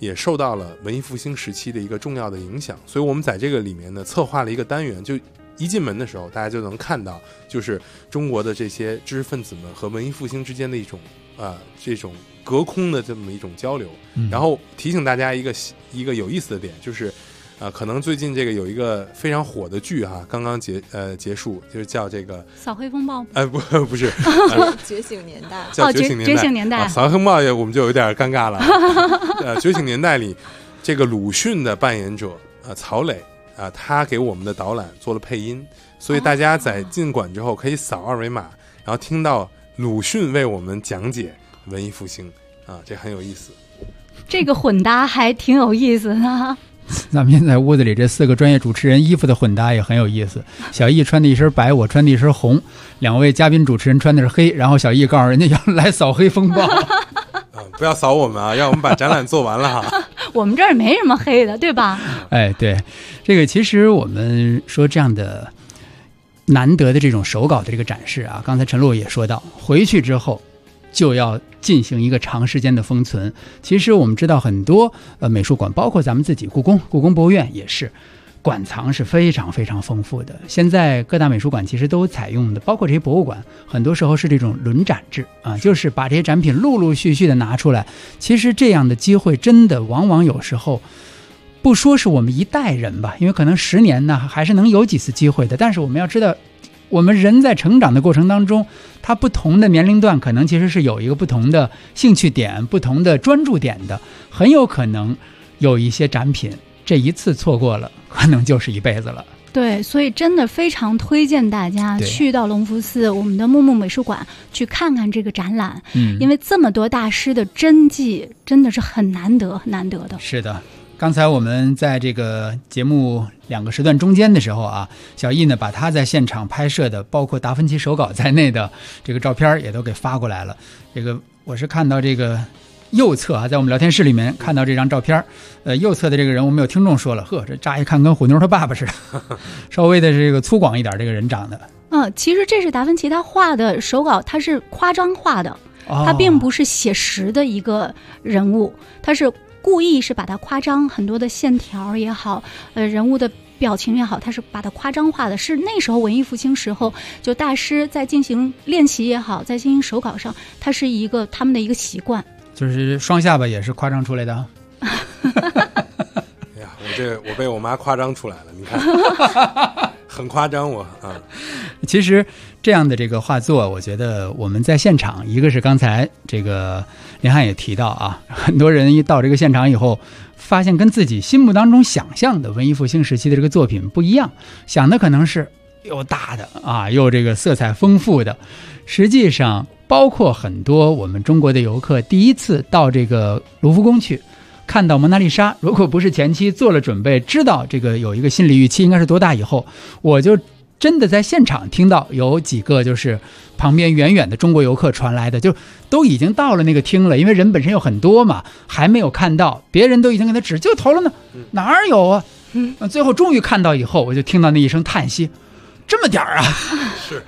也受到了文艺复兴时期的一个重要的影响，所以我们在这个里面呢策划了一个单元，就一进门的时候大家就能看到，就是中国的这些知识分子们和文艺复兴之间的一种这种隔空的这么一种交流。然后提醒大家一个有意思的点，就是可能最近这个有一个非常火的剧哈，刚刚结束，就是叫这个扫黑风暴。 不是觉醒年代， 叫觉醒年代。扫黑风暴我们就有点尴尬了。觉醒年代里，这个鲁迅的扮演者曹磊他给我们的导览做了配音，所以大家在进馆之后可以扫二维码，然后听到鲁迅为我们讲解文艺复兴这很有意思。 这个混搭还挺有意思的。 咱们现在屋子里这4个专业主持人衣服的混搭也很有意思，小易穿的一身白，我穿的一身红，2位嘉宾主持人穿的是黑，然后小易告诉人家要来扫黑风暴。 不要扫我们啊，让我们把展览做完了哈。 我们这儿没什么黑的，对吧？ 哎，对，这个其实我们说这样的难得的这种手稿的这个展示啊，刚才陈露也说到，回去之后就要进行一个长时间的封存。其实我们知道很多美术馆，包括咱们自己故宫博物院也是，馆藏是非常非常丰富的。现在各大美术馆其实都采用的，包括这些博物馆，很多时候是这种轮展制啊，就是把这些展品陆陆续续的拿出来。其实这样的机会真的往往有时候不说是我们一代人吧，因为可能10年呢还是能有几次机会的，但是我们要知道，我们人在成长的过程当中，他不同的年龄段可能其实是有一个不同的兴趣点，不同的专注点的，很有可能有一些展品这一次错过了，可能就是一辈子了。 对，所以真的非常推荐大家去到隆福寺我们的木木美术馆去看看这个展览，因为这么多大师的真迹真的是很难得的。 是的，刚才我们在这个节目2个时段中间的时候啊，小易呢把他在现场拍摄的包括达芬奇手稿在内的这个照片也都给发过来了。这个我是看到这个右侧啊，在我们聊天室里面看到这张照片，右侧的这个人我们有听众说了，呵，这乍一看跟虎妞他爸爸似的，稍微的这个粗犷一点，这个人长得。 其实这是达芬奇他画的手稿，他是夸张画的，他并不是写实的一个人物，他是故意是把它夸张，很多的线条也好，人物的表情也好，他是把它夸张化的，是那时候文艺复兴时候就大师在进行练习也好，在进行手稿上，它是他们的一个习惯。 就是双下巴也是夸张出来的。 哎呀，我被我妈夸张出来了，你看，很夸张我啊。 其实这样的这个画作，我觉得我们在现场，一个是刚才这个林汉也提到啊，很多人一到这个现场以后，发现跟自己心目当中想象的文艺复兴时期的这个作品不一样，想的可能是又大的啊，又这个色彩丰富的，实际上包括很多我们中国的游客第一次到这个卢浮宫去看到蒙娜丽莎，如果不是前期做了准备，知道这个有一个心理预期应该是多大以后，我就真的在现场听到有几个就是旁边远远的中国游客传来的，就都已经到了那个厅了，因为人本身有很多嘛，还没有看到，别人都已经给他指就投了呢，哪儿有啊？最后终于看到以后，我就听到那一声叹息，这么点儿啊！ 是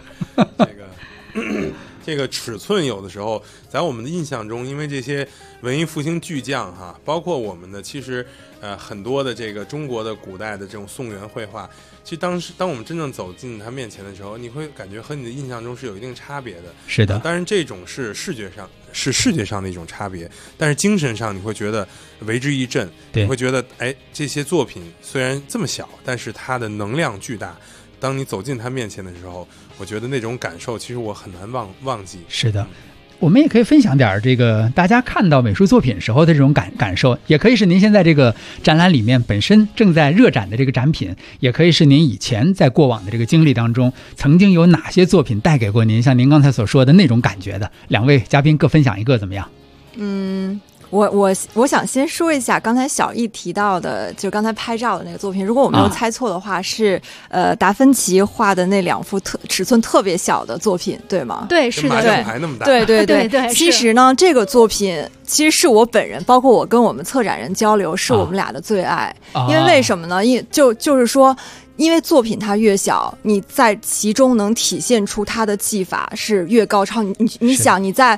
这个尺寸有的时候在我们的印象中，因为这些文艺复兴巨匠哈，包括我们的其实很多的这个中国的古代的这种宋元绘画，其实当我们真正走进他面前的时候，你会感觉和你的印象中是有一定差别的。 是的， 当然这种是视觉上的一种差别，但是精神上你会觉得为之一振，你会觉得这些作品虽然这么小，但是它的能量巨大。当你走进他面前的时候，我觉得那种感受其实我很难忘记。 是的，我们也可以分享点这个大家看到美术作品时候的这种感受，也可以是您现在这个展览里面本身正在热展的这个展品，也可以是您以前在过往的这个经历当中曾经有哪些作品带给过您像您刚才所说的那种感觉的。2位嘉宾各分享一个怎么样？ 我想先说一下刚才小易提到的，就刚才拍照的那个作品，如果我没有猜错的话，是达芬奇画的那2幅尺寸特别小的作品，对吗？ 对，是的， 麻将牌那么大。 对。其实呢，这个作品其实是我本人，包括我跟我们策展人交流，是我们俩的最爱。因为为什么呢？就是说。因为作品它越小，你在其中能体现出它的技法是越高超。你想你在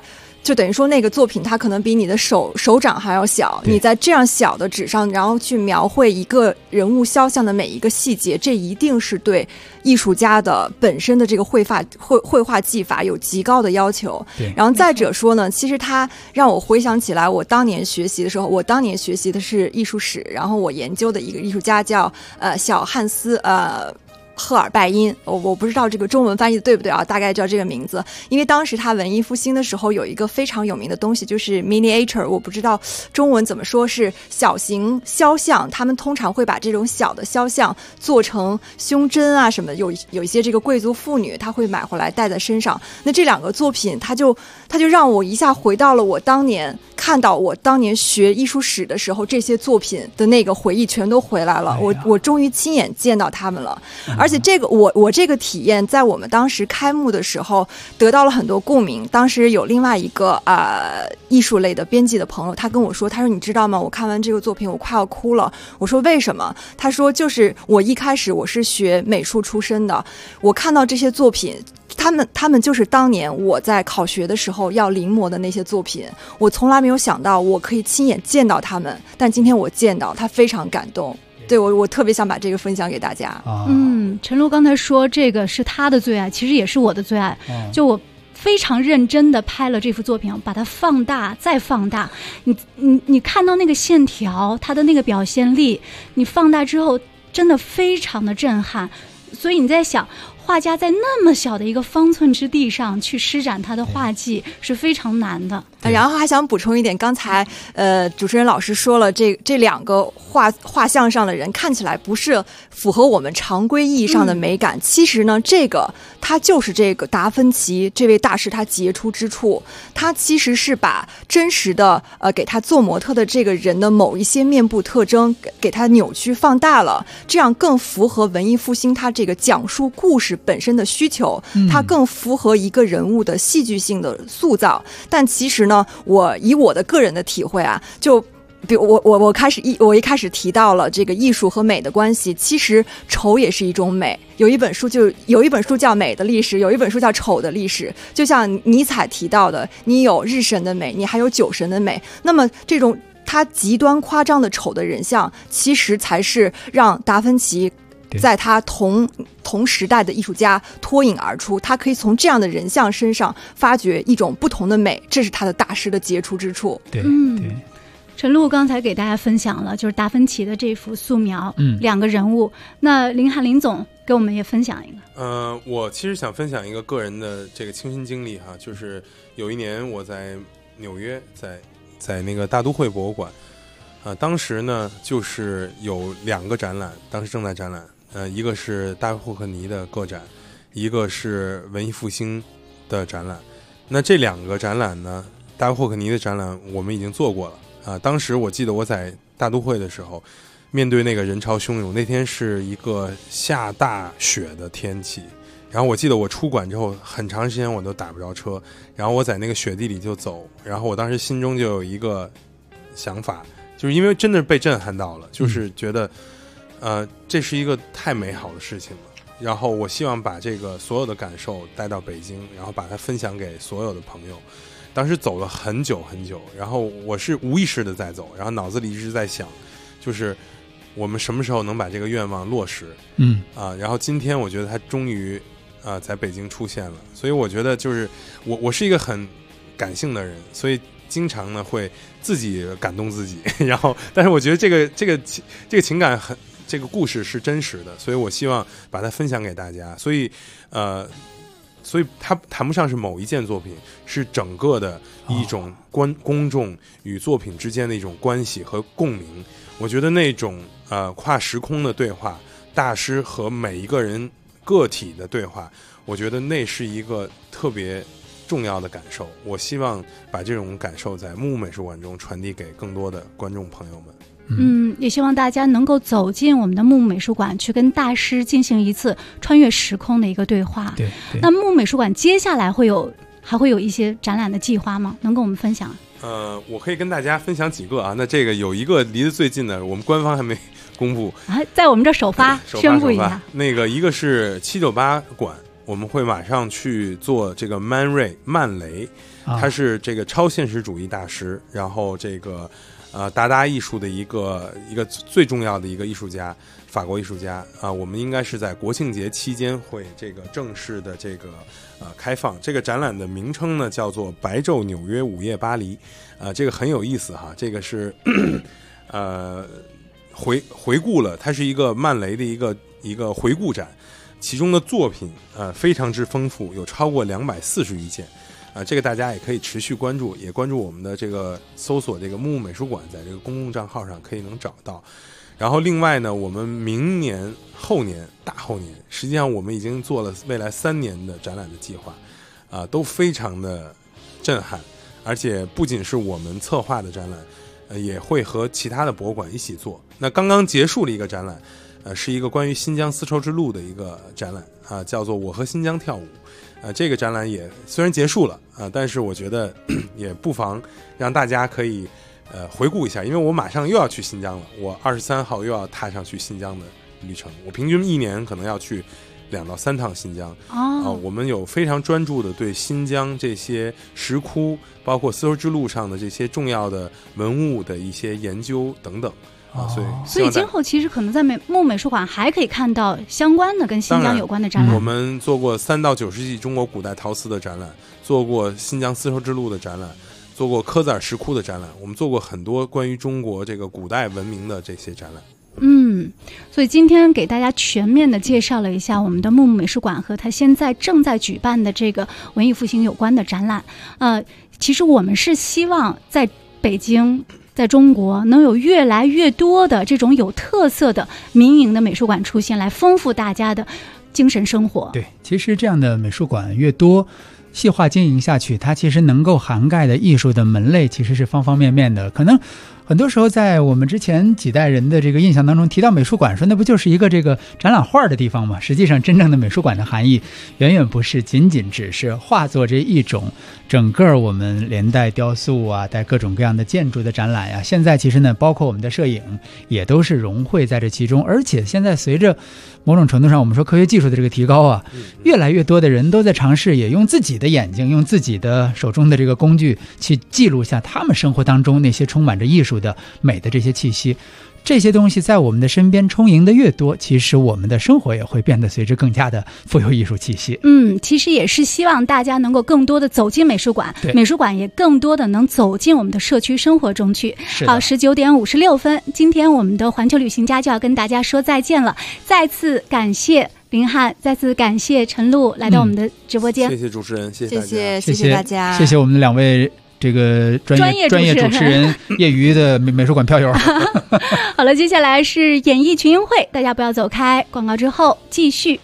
就等于说那个作品它可能比你的手掌还要小，你在这样小的纸上，然后去描绘一个人物肖像的每一个细节，这一定是对艺术家的本身的这个绘画技法有极高的要求。然后再者说呢，其实它让我回想起来，我当年学习的时候，我当年学习的是艺术史，然后我研究的一个艺术家叫小汉斯赫尔拜因，我不知道这个中文翻译的对不对啊，大概叫这个名字。因为当时他文艺复兴的时候有一个非常有名的东西，就是 miniature， 我不知道中文怎么说，是小型肖像。他们通常会把这种小的肖像做成胸针啊什么的，有一些这个贵族妇女她会买回来戴在身上。那这两个作品他就让我一下回到了我当年看到我当年学艺术史的时候，这些作品的那个回忆全都回来了。我终于亲眼见到他们了。而且这个我这个体验在我们当时开幕的时候得到了很多共鸣。当时有另外一个艺术类的编辑的朋友，他跟我说，他说你知道吗，我看完这个作品我快要哭了。我说为什么？他说就是我一开始我是学美术出身的，我看到这些作品，他们就是当年我在考学的时候要临摹的那些作品，我从来没有想到我可以亲眼见到他们，但今天我见到，他非常感动。对，我特别想把这个分享给大家。 陈露刚才说这个是他的最爱，其实也是我的最爱。就我非常认真的拍了这幅作品，把它放大再放大，你看到那个线条，它的那个表现力，你放大之后真的非常的震撼。所以你在想，画家在那么小的一个方寸之地上去施展他的画技是非常难的。 然后还想补充一点，刚才主持人老师说了，这两个画像上的人看起来不是符合我们常规意义上的美感。其实呢，他就是这个达芬奇这位大师他杰出之处，他其实是把真实的给他做模特的这个人的某一些面部特征给他扭曲放大了，这样更符合文艺复兴他这个讲述故事本身的需求，它更符合一个人物的戏剧性的塑造。但其实呢，我以我的个人的体会啊，就比如我一开始提到了这个艺术和美的关系，其实丑也是一种美。有一本书叫《美的历史》，有一本书叫《丑的历史》。就像尼采提到的，你有日神的美，你还有酒神的美。那么这种他极端夸张的丑的人像，其实才是让达芬奇在他同时代的艺术家脱颖而出，他可以从这样的人像身上发掘一种不同的美，这是他的大师的杰出之处。 对， 陈露刚才给大家分享了就是达芬奇的这幅素描，两个人物。那林翰林总给我们也分享一个。 我其实想分享一个个人的这个亲身经历哈，就是有一年我在纽约，在那个大都会博物馆。当时呢，就是有两个展览，当时正在展览，一个是大卫霍克尼的个展，一个是文艺复兴的展览。那这两个展览呢，大卫霍克尼的展览我们已经做过了当时我记得我在大都会的时候，面对那个人潮汹涌，那天是一个下大雪的天气，然后我记得我出馆之后很长时间我都打不着车，然后我在那个雪地里就走，然后我当时心中就有一个想法，就是因为真的被震撼到了，就是觉得这是一个太美好的事情了，然后我希望把这个所有的感受带到北京，然后把它分享给所有的朋友。当时走了很久很久，然后我是无意识的在走，然后脑子里一直在想，就是我们什么时候能把这个愿望落实。然后今天我觉得它终于在北京出现了，所以我觉得就是我是一个很感性的人，所以经常呢会自己感动自己，然后但是我觉得这个情感这个故事是真实的，所以我希望把它分享给大家。所以它谈不上是某一件作品，是整个的一种公众与作品之间的一种关系和共鸣。我觉得那种跨时空的对话，大师和每一个人个体的对话，我觉得那是一个特别重要的感受。我希望把这种感受在木木美术馆中传递给更多的观众朋友们。 也希望大家能够走进我们的木木美术馆，去跟大师进行一次穿越时空的一个对话。 对， 那木木美术馆接下来还会有一些展览的计划吗？能跟我们分享？ 我可以跟大家分享几个啊。那这个有一个离得最近的，我们官方还没公布在我们这首发宣布一下。 那个一个是798馆我们会马上去做这个曼雷，他是这个超现实主义大师，然后这个达达艺术的一个最重要的一个艺术家，法国艺术家啊。我们应该是在国庆节期间会这个正式的这个开放。这个展览的名称呢叫做白昼纽约午夜巴黎，这个很有意思哈，这个是回顾了，它是一个曼雷的一个回顾展，其中的作品非常之丰富，有超过240余件这个大家也可以持续关注，也关注我们的这个搜索这个木木美术馆，在这个公共账号上可以能找到。然后另外呢，我们明年、后年、大后年，实际上我们已经做了未来3年的展览的计划都非常的震撼，而且不仅是我们策划的展览，也会和其他的博物馆一起做。那刚刚结束了一个展览，是一个关于新疆丝绸之路的一个展览叫做《我和新疆跳舞》。这个展览也虽然结束了但是我觉得也不妨让大家可以回顾一下，因为我马上又要去新疆了，我23号又要踏上去新疆的旅程，我平均1年可能要去2到3趟新疆我们有非常专注的对新疆这些石窟，包括丝绸之路上的这些重要的文物的一些研究等等所以今后其实可能在木美术馆还可以看到相关的跟新疆有关的展览。 我们做过3到9世纪中国古代陶瓷的展览，做过新疆丝绸之路的展览，做过科兹尔石窟的展览，我们做过很多关于中国这个古代文明的这些展览。 所以今天给大家全面的介绍了一下我们的木木美术馆和它现在正在举办的这个文艺复兴有关的展览。其实我们是希望在北京，在中国能有越来越多的这种有特色的民营的美术馆出现，来丰富大家的精神生活。 对，其实这样的美术馆越多，细化经营下去，它其实能够涵盖的艺术的门类其实是方方面面的。可能很多时候在我们之前几代人的这个印象当中，提到美术馆说那不就是一个这个展览画的地方吗？实际上真正的美术馆的含义远远不是仅仅只是化作这一种整个我们连带雕塑带各种各样的建筑的展览呀。现在其实呢，包括我们的摄影也都是融汇在这其中。而且现在随着某种程度上我们说科学技术的这个提高越来越多的人都在尝试也用自己的眼睛，用自己的手中的这个工具去记录下他们生活当中那些充满着艺术的美的这些气息。这些东西在我们的身边充盈的越多，其实我们的生活也会变得随之更加的富有艺术气息。 其实也是希望大家能够更多的走进美术馆，美术馆也更多的能走进我们的社区生活中去。好，19点56分，今天我们的环球旅行家就要跟大家说再见了。再次感谢林汉，再次感谢陈露来到我们的直播间。 谢谢主持人，谢谢大家， 谢谢我们的2位这个专业主持人，业余的美术馆票友。 好了，接下来是演艺群英会，大家不要走开，广告之后继续。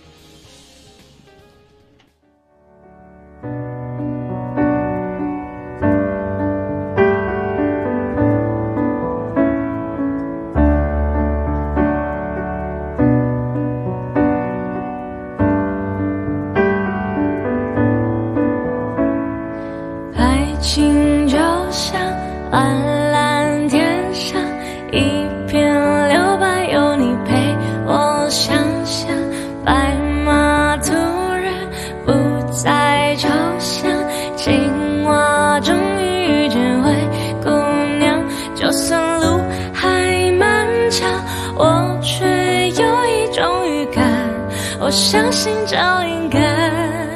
爱情就像蓝蓝天上一片留白，有你陪我想象，白马突然不再抽象，青蛙终于遇见灰姑娘。就算路还漫长，我却有一种预感，我相信找灵感。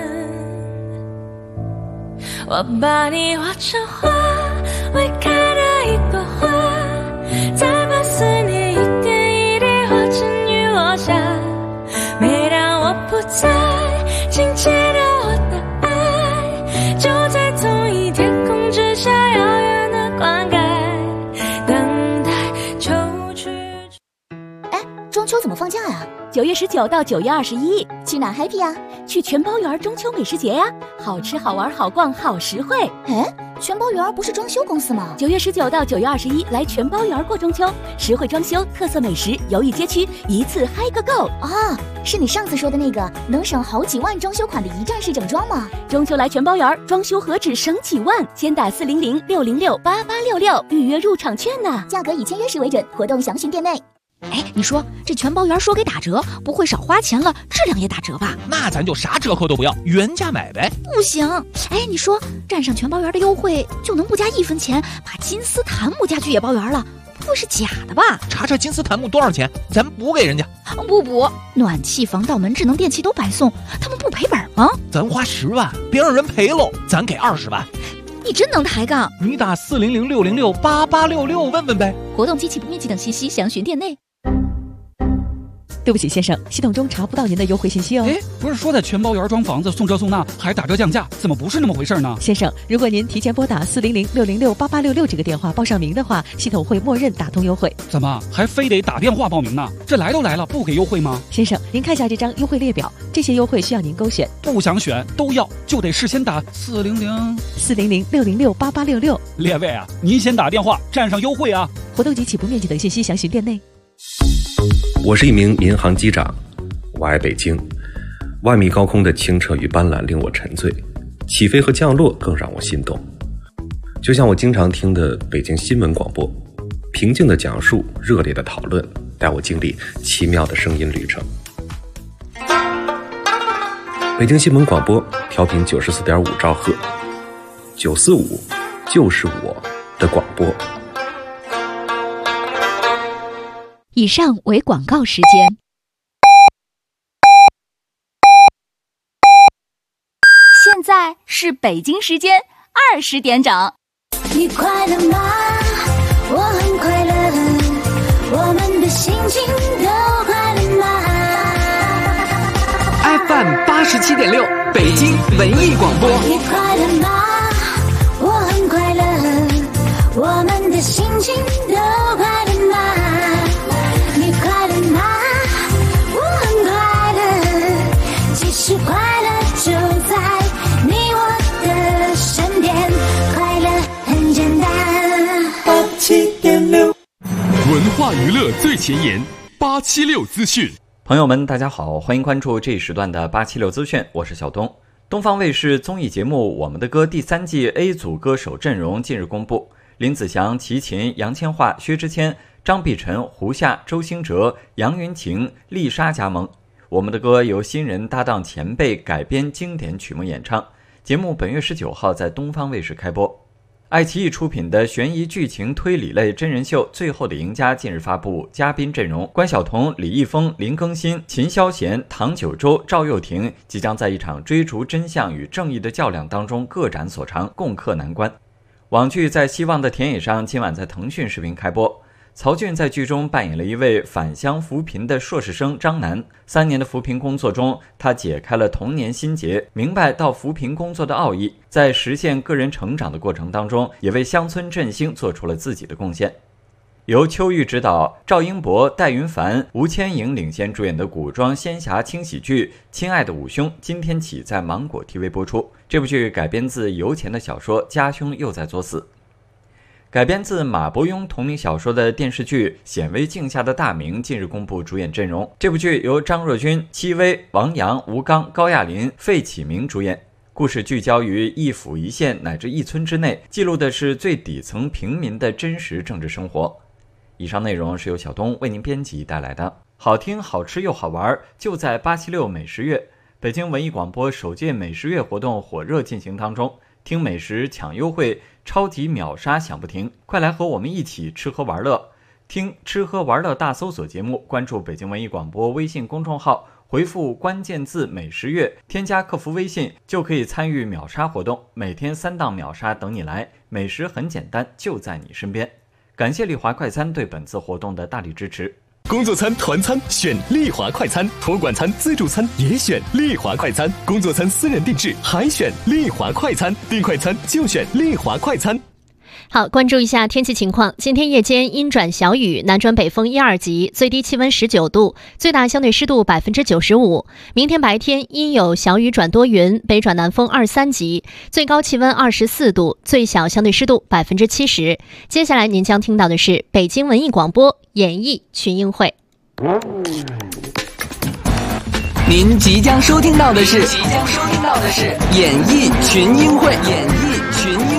我把你画成花，未开的一朵花，再把思念一点一滴化成雨落下。每当我不在，请记得我的爱，就在同一天空之下，遥远的灌溉，等待秋去。 中秋怎么放假呀？9月19到9月21，去哪 happy 呀？去全包园中秋美食节呀，好吃好玩好逛好实惠。全包园不是装修公司吗？9月19到9月21，来全包园过中秋，实惠装修，特色美食，犹豫街区，一次嗨个够啊！是你上次说的那个能省好几万装修款的一站式整装吗？ 中秋来全包园，装修何止省几万，先打400-606-8866预约入场券呢。 价格以签约时为准，活动详询店内。 哎，你说这全包园说给打折，不会少花钱了，质量也打折吧？ 那咱就啥折扣都不要，原价买呗。 不行，哎，你说站上全包园的优惠就能不加1分钱，把金丝檀木家具也包圆了，不会是假的吧？ 查查金丝檀木多少钱，咱补给人家。 不补，暖气、防盗门、智能电器都白送，他们不赔本吗？ 咱花10万，别让人赔喽，咱给20万。 你真能抬杠！ 你打400-606-8866问问呗。 活动机器不密集等信息详询店内。 对不起，先生，系统中查不到您的优惠信息哦。 哎，不是说在全包园装房子送这送那，还打折降价，怎么不是那么回事呢？ 先生，如果您提前拨打400-606-8866这个电话报上名的话，系统会默认打通优惠。 怎么还非得打电话报名呢？这来都来了，不给优惠吗？ 先生，您看一下这张优惠列表，这些优惠需要您勾选。 不想选都要，就得事先打 400-606-8866。 列位啊，您先打电话占上优惠啊！ 活动及起步面积等信息详询店内。 我是一名民航机长，我爱北京。万米高空的清澈与斑斓令我沉醉，起飞和降落更让我心动。就像我经常听的北京新闻广播，平静的讲述，热烈的讨论，带我经历奇妙的声音旅程。北京新闻广播调频94.5兆赫，945就是我的广播。 以上为广告时间。 现在是北京时间20点整。 你快乐吗？我很快乐，我们的心情都快乐吗 ？FM 87.6，北京文艺广播。 你快乐吗？我很快乐，我们的心情都快乐吗？你快乐吗？我很快乐，其实快乐就在你我的身边，快乐很简单。87.6， 文化娱乐最前沿，876资讯。 朋友们，大家好，欢迎关注这一时段的876资讯，我是小东。东方卫视综艺节目《我们的歌》第3季 A 组歌手阵容近日公布，林子祥、齐秦、杨千嬅、薛之谦、张碧晨、胡夏、周兴哲、杨云晴、丽莎加盟。我们的歌由新人搭档前辈改编经典曲目演唱。节目本月19号在东方卫视开播。爱奇艺出品的悬疑剧情推理类真人秀《最后的赢家》近日发布嘉宾阵容，关晓彤、李易峰、林更新、秦霄贤、唐九洲、赵又廷即将在一场追逐真相与正义的较量当中各展所长，共克难关。网剧《在希望的田野上》今晚在腾讯视频开播。曹骏在剧中扮演了一位返乡扶贫的硕士生张楠。3年的扶贫工作中，他解开了童年心结，明白到扶贫工作的奥义，在实现个人成长的过程当中，也为乡村振兴做出了自己的贡献。由邱玉执导，赵英博、戴云凡、吴千颖领衔主演的古装仙侠轻喜剧《亲爱的五兄》今天起在芒果 TV 播出。这部剧改编自由钱的小说《家兄又在作死》。改编自马伯庸同名小说的电视剧《显微镜下的大明》近日公布主演阵容。这部剧由张若昀、戚薇、王阳、吴刚、高亚麟、费启鸣主演。故事聚焦于一府一县乃至一村之内，记录的是最底层平民的真实政治生活。以上内容是由小东为您编辑带来的，好听、好吃又好玩，就在876美食月。北京文艺广播首届美食月活动火热进行当中，听美食抢优惠，超级秒杀响不停，快来和我们一起吃喝玩乐。听吃喝玩乐大搜索节目，关注北京文艺广播微信公众号，回复关键字美食月，添加客服微信就可以参与秒杀活动，每天3档秒杀等你来，美食很简单，就在你身边。感谢丽华快餐对本次活动的大力支持。 工作餐、团餐选丽华快餐，托管餐、自助餐也选丽华快餐，工作餐私人定制还选丽华快餐，订快餐就选丽华快餐。 好，关注一下天气情况。今天夜间阴转小雨，南转北风1、2级，最低气温19度，最大相对湿度95%。明天白天阴有小雨转多云，北转南风2、3级，最高气温24度，最小相对湿度70%。接下来您将听到的是北京文艺广播演艺群英会。 您即将收听到的是演艺群英会。